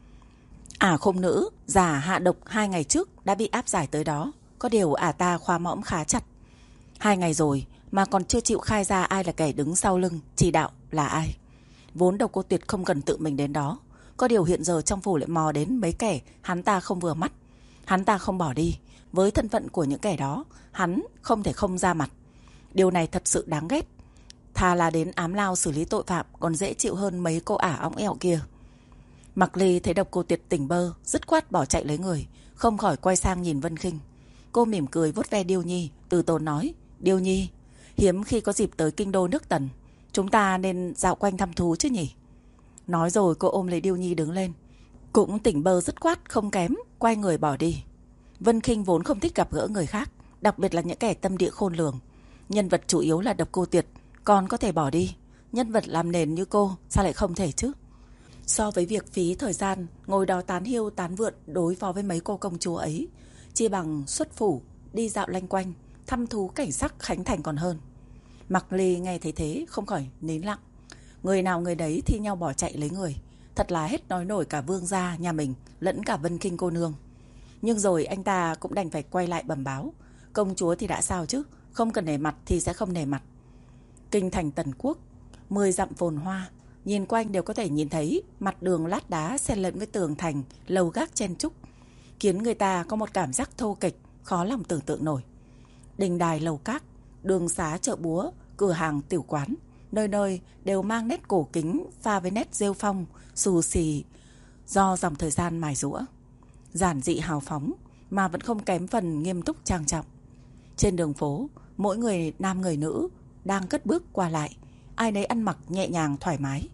A: Ả khôn nữ giả hạ độc hai ngày trước đã bị áp giải tới đó, có điều ả ta khóa mõm khá chặt. Hai ngày rồi mà còn chưa chịu khai ra ai là kẻ đứng sau lưng chỉ đạo là ai. Vốn Độc Cô Tuyệt không cần tự mình đến đó, có điều hiện giờ trong phủ lại mò đến mấy kẻ hắn ta không vừa mắt. Hắn ta không bỏ đi, với thân phận của những kẻ đó, hắn không thể không ra mặt. Điều này thật sự đáng ghét. Thà là đến ám lao xử lý tội phạm còn dễ chịu hơn mấy cô ả óng ẹo kia. Mặc Ly thấy Độc Cô Tuyệt tỉnh bơ, dứt khoát bỏ chạy lấy người, không khỏi quay sang nhìn Vân Khinh. Cô mỉm cười vuốt ve Điêu Nhi, từ tốn nói: Điêu Nhi, hiếm khi có dịp tới kinh đô nước Tần, chúng ta nên dạo quanh thăm thú chứ nhỉ? Nói rồi cô ôm lấy Điêu Nhi đứng lên, cũng tỉnh bơ dứt khoát không kém, quay người bỏ đi. Vân Khinh vốn không thích gặp gỡ người khác, đặc biệt là những kẻ tâm địa khôn lường. Nhân vật chủ yếu là Độc Cô Tuyệt, còn có thể bỏ đi. Nhân vật làm nền như cô sao lại không thể chứ? So với việc phí thời gian ngồi đó tán hiêu tán vượn đối phó với mấy cô công chúa ấy, chỉ bằng xuất phủ đi dạo lanh quanh thăm thú cảnh sắc khánh thành còn hơn. Mặc Ly nghe thấy thế không khỏi nín lặng. Người nào người đấy thi nhau bỏ chạy lấy người, thật là hết nói nổi cả vương gia nhà mình lẫn cả Vân Khinh cô nương. Nhưng rồi anh ta cũng đành phải quay lại bẩm báo, công chúa thì đã sao chứ, không cần nể mặt thì sẽ không nể mặt. Kinh thành Tần Quốc, mười dặm phồn hoa, nhìn quanh đều có thể nhìn thấy mặt đường lát đá xen lẫn với tường thành, lầu gác chen chúc, khiến người ta có một cảm giác thô kệch, khó lòng tưởng tượng nổi. Đình đài lầu các, đường xá chợ búa, cửa hàng tiểu quán, nơi nơi đều mang nét cổ kính pha với nét rêu phong, xù xì do dòng thời gian mài rũa. Giản dị hào phóng mà vẫn không kém phần nghiêm túc trang trọng. Trên đường phố, mỗi người nam người nữ đang cất bước qua lại, ai nấy ăn mặc nhẹ nhàng thoải mái.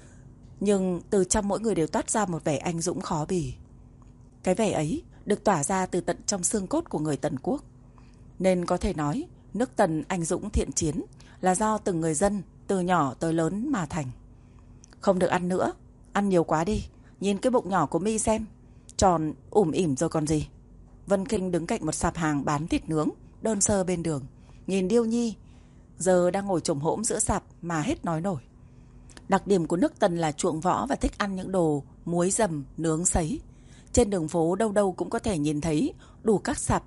A: Nhưng từ trong mỗi người đều toát ra một vẻ anh dũng khó bì. Cái vẻ ấy được tỏa ra từ tận trong xương cốt của người Tần Quốc. Nên có thể nói, nước Tần anh dũng thiện chiến là do từng người dân từ nhỏ tới lớn mà thành. Không được ăn nữa, ăn nhiều quá đi, nhìn cái bụng nhỏ của mi xem, tròn ủm ỉm rồi còn gì. Vân Khinh đứng cạnh một sạp hàng bán thịt nướng đơn sơ bên đường, nhìn Điêu Nhi giờ đang ngồi chồm hổm giữa sạp mà hết nói nổi. Đặc điểm của nước Tần là chuộng võ và thích ăn những đồ muối dầm, nướng sấy. Trên đường phố đâu đâu cũng có thể nhìn thấy đủ các sạp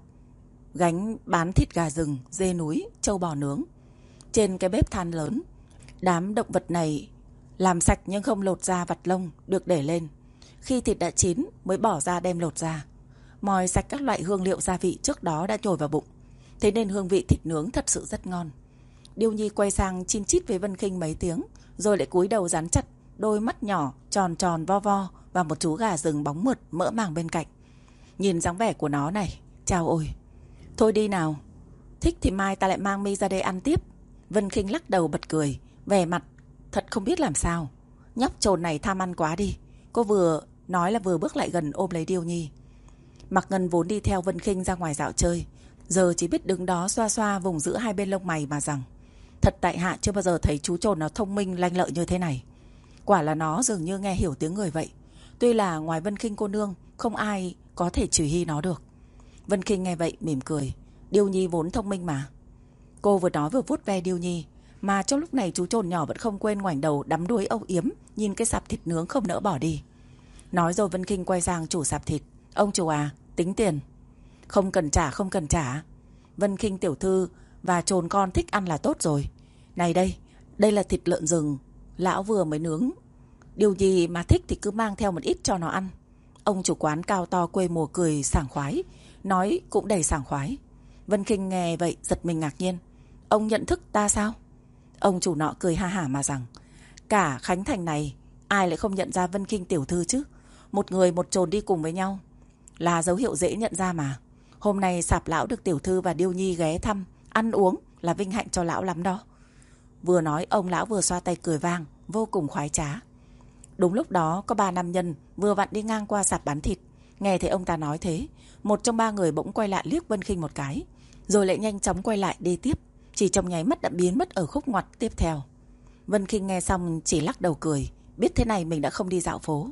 A: gánh bán thịt gà rừng, dê núi, trâu bò nướng. Trên cái bếp than lớn, đám động vật này làm sạch nhưng không lột da vặt lông được để lên. Khi thịt đã chín mới bỏ ra đem lột ra. Mòi sạch các loại hương liệu gia vị trước đó đã nhồi vào bụng. Thế nên hương vị thịt nướng thật sự rất ngon. Điêu Nhi quay sang chin chít với Vân Khinh mấy tiếng, rồi lại cúi đầu dán chặt đôi mắt nhỏ tròn tròn vo vo và một chú gà rừng bóng mượt mỡ màng bên cạnh. Nhìn dáng vẻ của nó này, chao ôi. Thôi đi nào, thích thì mai ta lại mang mi ra đây ăn tiếp. Vân Khinh lắc đầu bật cười, vẻ mặt thật không biết làm sao. Nhóc trồn này tham ăn quá đi. Cô vừa nói là vừa bước lại gần ôm lấy Điêu Nhi. Mặc Ngân vốn đi theo Vân Khinh ra ngoài dạo chơi, giờ chỉ biết đứng đó xoa xoa vùng giữa hai bên lông mày mà rằng thật tại hạ chưa bao giờ thấy chú trồn nào thông minh lanh lợi như thế này. Quả là nó dường như nghe hiểu tiếng người vậy. Tuy là ngoài Vân Khinh cô nương, không ai có thể chỉ huy nó được. Vân Khinh nghe vậy mỉm cười. Điêu Nhi vốn thông minh mà. Cô vừa nói vừa vuốt ve Điêu Nhi, mà trong lúc này chú trồn nhỏ vẫn không quên ngoảnh đầu đắm đuối âu yếm nhìn cái sạp thịt nướng không nỡ bỏ đi. Nói rồi Vân Khinh quay sang chủ sạp thịt. Ông chủ à, tính tiền. Không cần trả, không cần trả. Vân Khinh tiểu thư và trồn con thích ăn là tốt rồi. Này đây, đây là thịt lợn rừng, lão vừa mới nướng. Điều gì mà thích thì cứ mang theo một ít cho nó ăn. Ông chủ quán cao to quê mùa cười sảng khoái, nói cũng đầy sảng khoái. Vân Khinh nghe vậy giật mình ngạc nhiên. Ông nhận thức ta sao? Ông chủ nọ cười ha hả mà rằng, cả Khánh Thành này ai lại không nhận ra Vân Khinh tiểu thư chứ? Một người một trồn đi cùng với nhau là dấu hiệu dễ nhận ra mà. Hôm nay sạp lão được tiểu thư và Điêu Nhi ghé thăm, ăn uống là vinh hạnh cho lão lắm đó. Vừa nói ông lão vừa xoa tay cười vang, vô cùng khoái trá. Đúng lúc đó có ba nam nhân vừa vặn đi ngang qua sạp bán thịt. Nghe thấy ông ta nói thế, một trong ba người bỗng quay lại liếc Vân Khinh một cái, rồi lại nhanh chóng quay lại đi tiếp. Chỉ trong nháy mắt đã biến mất ở khúc ngoặt tiếp theo. Vân Khinh nghe xong chỉ lắc đầu cười, biết thế này mình đã không đi dạo phố.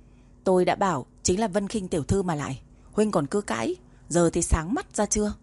A: Tôi đã bảo chính là Vân Khinh tiểu thư mà lại, huynh còn cứ cãi, giờ thì sáng mắt ra chưa?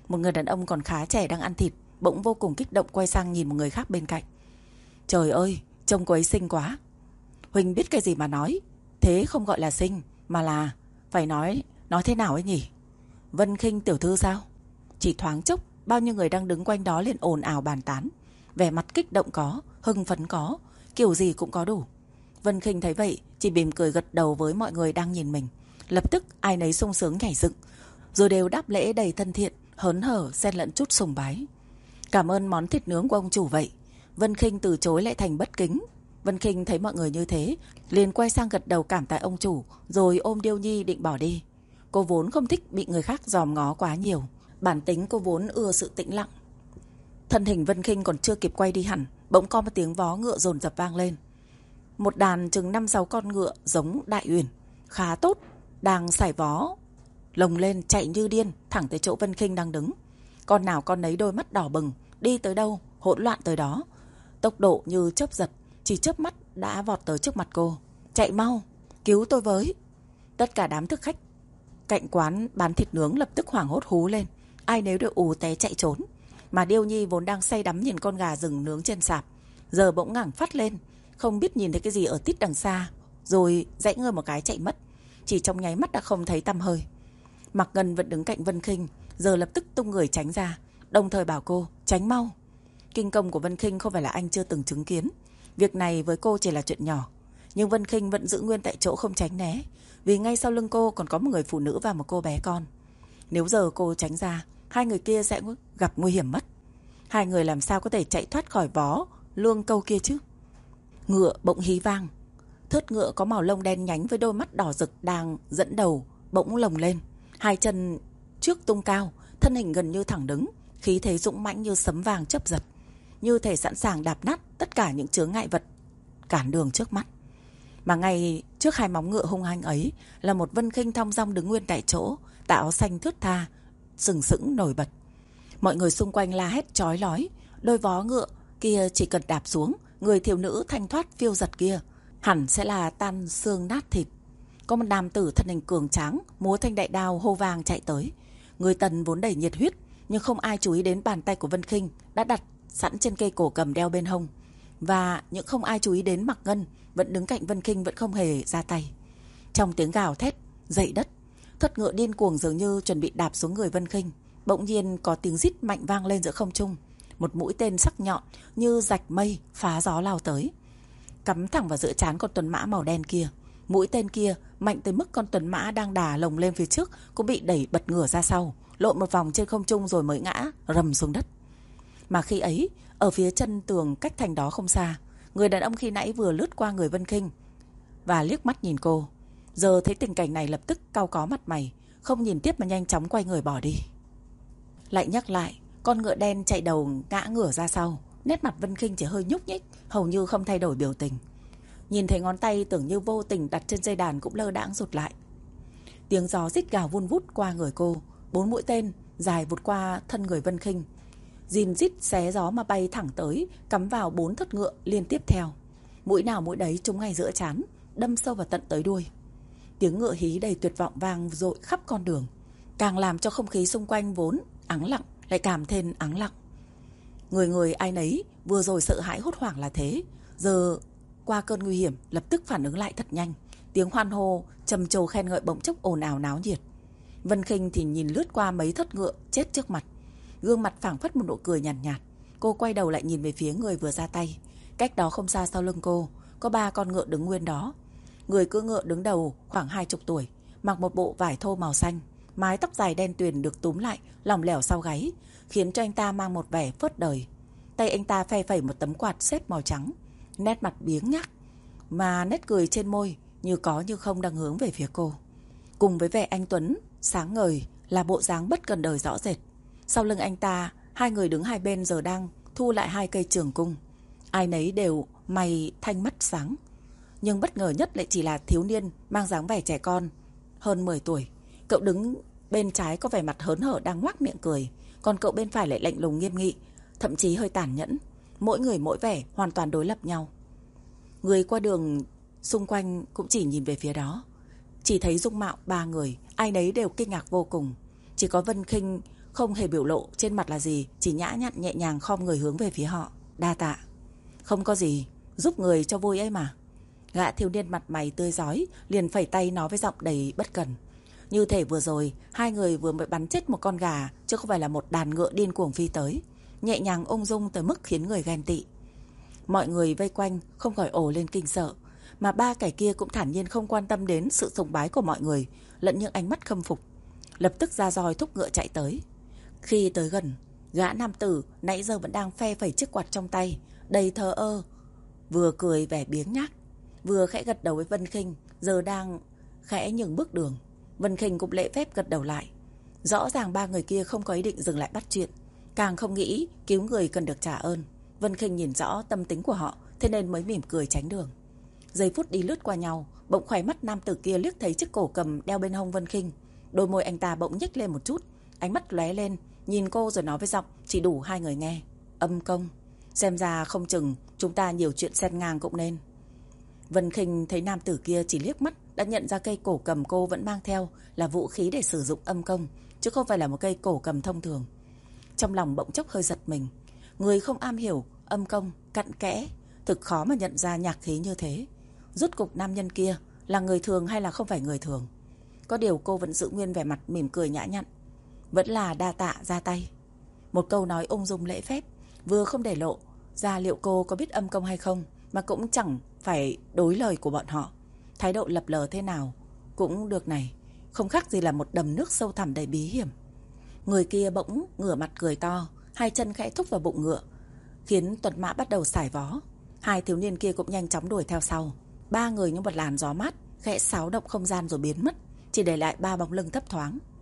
A: Một người đàn ông còn khá trẻ đang ăn thịt bỗng vô cùng kích động quay sang nhìn một người khác bên cạnh. Trời ơi, trông cô ấy xinh quá. Huỳnh biết cái gì mà nói, thế không gọi là xinh, mà là phải nói nói thế nào ấy nhỉ? Vân Khinh tiểu thư sao? Chỉ thoáng chốc, bao nhiêu người đang đứng quanh đó liền ồn ào bàn tán. Vẻ mặt kích động có, hưng phấn có, kiểu gì cũng có đủ. Vân Khinh thấy vậy, chỉ mỉm cười gật đầu với mọi người đang nhìn mình. Lập tức ai nấy sung sướng nhảy dựng, rồi đều đáp lễ đầy thân thiện, hớn hở xen lẫn chút sùng bái. Cảm ơn món thịt nướng của ông chủ vậy. Vân Khinh từ chối lại thành bất kính. Vân Khinh thấy mọi người như thế, liền quay sang gật đầu cảm tạ ông chủ, rồi ôm Điêu Nhi định bỏ đi. Cô vốn không thích bị người khác dòm ngó quá nhiều, bản tính cô vốn ưa sự tĩnh lặng. Thân hình Vân Khinh còn chưa kịp quay đi hẳn, bỗng có một tiếng vó ngựa dồn dập vang lên. Một đàn chừng năm sáu con ngựa giống đại uyển, khá tốt, đang sải vó lồng lên chạy như điên thẳng tới chỗ Vân Khinh đang đứng. Con nào con nấy đôi mắt đỏ bừng, đi tới đâu hỗn loạn tới đó, tốc độ như chớp giật, chỉ chớp mắt đã vọt tới trước mặt cô. Chạy mau, cứu tôi với. Tất cả đám thực khách cạnh quán bán thịt nướng lập tức hoảng hốt hú lên, ai nấy đều ù té chạy trốn. Mà Điêu Nhi vốn đang say đắm nhìn con gà rừng nướng trên sạp, giờ bỗng ngẩng phát lên, không biết nhìn thấy cái gì ở tít đằng xa, rồi dãy người một cái chạy mất. Chỉ trong nháy mắt đã không thấy tăm hơi. Mạc Ngân vẫn đứng cạnh Vân Khinh, giờ lập tức tung người tránh ra, đồng thời bảo cô tránh mau. Kinh công của Vân Khinh không phải là anh chưa từng chứng kiến, việc này với cô chỉ là chuyện nhỏ. Nhưng Vân Khinh vẫn giữ nguyên tại chỗ không tránh né, vì ngay sau lưng cô còn có một người phụ nữ và một cô bé con. Nếu giờ cô tránh ra, hai người kia sẽ gặp nguy hiểm mất. Hai người làm sao có thể chạy thoát khỏi vó lương câu kia chứ? Ngựa bỗng hí vang. Thớt ngựa có màu lông đen nhánh với đôi mắt đỏ rực đang dẫn đầu bỗng lồng lên, hai chân trước tung cao, thân hình gần như thẳng đứng, khí thế dũng mãnh như sấm vàng chớp giật, như thể sẵn sàng đạp nát tất cả những chướng ngại vật cản đường trước mắt. Mà ngay trước hai móng ngựa hung hăng ấy là một Vân Khinh thong dong đứng nguyên tại chỗ, tà áo xanh thướt tha, sừng sững nổi bật. Mọi người xung quanh la hét chói lói, đôi vó ngựa kia chỉ cần đạp xuống, người thiếu nữ thanh thoát phiêu giật kia hẳn sẽ là tan xương nát thịt. Có một nam tử thân hình cường tráng múa thanh đại đao hô vang chạy tới. Người Tần vốn đầy nhiệt huyết, nhưng không ai chú ý đến bàn tay của Vân Khinh đã đặt sẵn trên cây cổ cầm đeo bên hông, và những không ai chú ý đến Mạc Ngân vẫn đứng cạnh Vân Khinh vẫn không hề ra tay. Trong tiếng gào thét dậy đất, thất ngựa điên cuồng dường như chuẩn bị đạp xuống người Vân Khinh. Bỗng nhiên có tiếng rít mạnh vang lên giữa không trung, một mũi tên sắc nhọn như rạch mây phá gió lao tới, cắm thẳng vào giữa trán con tuần mã màu đen kia. Mũi tên kia mạnh tới mức con tuần mã đang đà lồng lên phía trước cũng bị đẩy bật ngửa ra sau, lộn một vòng trên không trung rồi mới ngã rầm xuống đất. Mà khi ấy, ở phía chân tường cách thành đó không xa, người đàn ông khi nãy vừa lướt qua người Vân Khinh và liếc mắt nhìn cô, giờ thấy tình cảnh này lập tức cau có mặt mày, không nhìn tiếp mà nhanh chóng quay người bỏ đi. Lại nhắc lại, con ngựa đen chạy đầu ngã ngửa ra sau, nét mặt Vân Khinh chỉ hơi nhúc nhích, hầu như không thay đổi biểu tình. Nhìn thấy ngón tay tưởng như vô tình đặt trên dây đàn cũng lơ đãng rụt lại. Tiếng gió rít gào vun vút qua người cô, bốn mũi tên dài vụt qua thân người Vân Khinh, rìn rít xé gió mà bay thẳng tới, cắm vào bốn thất ngựa liên tiếp theo. Mũi nào mũi đấy trúng ngay giữa trán, đâm sâu vào tận tới đuôi. Tiếng ngựa hí đầy tuyệt vọng vang dội khắp con đường, càng làm cho không khí xung quanh vốn ắng lặng lại cảm thêm ắng lặng. Người người ai nấy vừa rồi sợ hãi hốt hoảng là thế, giờ qua cơn nguy hiểm lập tức phản ứng lại thật nhanh. Tiếng hoan hô trầm trồ khen ngợi bỗng chốc ồn ào náo nhiệt. Vân Khinh thì nhìn lướt qua mấy thất ngựa chết trước mặt, gương mặt phảng phất một nụ cười nhàn nhạt, nhạt. Cô quay đầu lại nhìn về phía người vừa ra tay. Cách đó không xa sau lưng cô có ba con ngựa đứng nguyên đó. Người cưỡi ngựa đứng đầu khoảng hai chục tuổi, mặc một bộ vải thô màu xanh, mái tóc dài đen tuyền được túm lại lỏng lẻo sau gáy, khiến cho anh ta mang một vẻ phớt đời. Tay anh ta phe phẩy một tấm quạt xếp màu trắng, nét mặt biếng nhác, mà nét cười trên môi như có như không đang hướng về phía cô. Cùng với vẻ anh tuấn sáng ngời là bộ dáng bất cần đời rõ rệt. Sau lưng anh ta, hai người đứng hai bên giờ đang thu lại hai cây trường cung. Ai nấy đều mày thanh mắt sáng, nhưng bất ngờ nhất lại chỉ là thiếu niên mang dáng vẻ trẻ con hơn mười tuổi. Cậu đứng bên trái có vẻ mặt hớn hở đang ngoác miệng cười, còn cậu bên phải lại lạnh lùng nghiêm nghị, thậm chí hơi tàn nhẫn. Mỗi người mỗi vẻ hoàn toàn đối lập nhau. Người qua đường xung quanh cũng chỉ nhìn về phía đó, chỉ thấy dung mạo ba người, ai nấy đều kinh ngạc vô cùng. Chỉ có Vân Khinh không hề biểu lộ trên mặt là gì, chỉ nhã nhặn nhẹ nhàng khom người hướng về phía họ. Đa tạ. Không có gì, giúp người cho vui ấy mà. Gã thiếu niên mặt mày tươi rói liền phẩy tay nói với giọng đầy bất cần. Như thể vừa rồi hai người vừa mới bắn chết một con gà, chứ không phải là một đàn ngựa điên cuồng phi tới. Nhẹ nhàng ung dung tới mức khiến người ghen tị. Mọi người vây quanh không khỏi ồ lên kinh sợ, mà ba kẻ kia cũng thản nhiên không quan tâm đến sự sùng bái của mọi người lẫn những ánh mắt khâm phục. Lập tức ra roi thúc ngựa chạy tới. Khi tới gần, gã nam tử nãy giờ vẫn đang phe phẩy chiếc quạt trong tay, đầy thờ ơ, vừa cười vẻ biếng nhác, vừa khẽ gật đầu với Vân Khinh, giờ đang khẽ nhường bước đường. Vân Khinh cũng lễ phép gật đầu lại. Rõ ràng ba người kia không có ý định dừng lại bắt chuyện, càng không nghĩ cứu người cần được trả ơn. Vân Khinh nhìn rõ tâm tính của họ, thế nên mới mỉm cười tránh đường. Giây phút đi lướt qua nhau, bỗng khóe mắt nam tử kia liếc thấy chiếc cổ cầm đeo bên hông Vân Khinh. Đôi môi anh ta bỗng nhếch lên một chút, ánh mắt lóe lên, nhìn cô rồi nói với giọng chỉ đủ hai người nghe. Âm công, xem ra không chừng chúng ta nhiều chuyện xen ngang cũng nên. Vân Khinh thấy nam tử kia chỉ liếc mắt đã nhận ra cây cổ cầm cô vẫn mang theo là vũ khí để sử dụng âm công, chứ không phải là một cây cổ cầm thông thường. Trong lòng bỗng chốc hơi giật mình. Người không am hiểu âm công cặn kẽ, thực khó mà nhận ra nhạc khí như thế. Rốt cục nam nhân kia là người thường hay là không phải người thường? Có điều cô vẫn giữ nguyên vẻ mặt mỉm cười nhã nhặn. Vẫn là đa tạ ra tay. Một câu nói ung dung lễ phép, vừa không để lộ ra liệu cô có biết âm công hay không, mà cũng chẳng phải đối lời của bọn họ. Thái độ lập lờ thế nào cũng được này, không khác gì là một đầm nước sâu thẳm đầy bí hiểm. Người kia bỗng ngửa mặt cười to, hai chân khẽ thúc vào bụng ngựa, khiến tuần mã bắt đầu sải vó. Hai thiếu niên kia cũng nhanh chóng đuổi theo sau. Ba người như một làn gió mát khẽ xáo động không gian rồi biến mất, chỉ để lại ba bóng lưng thấp thoáng.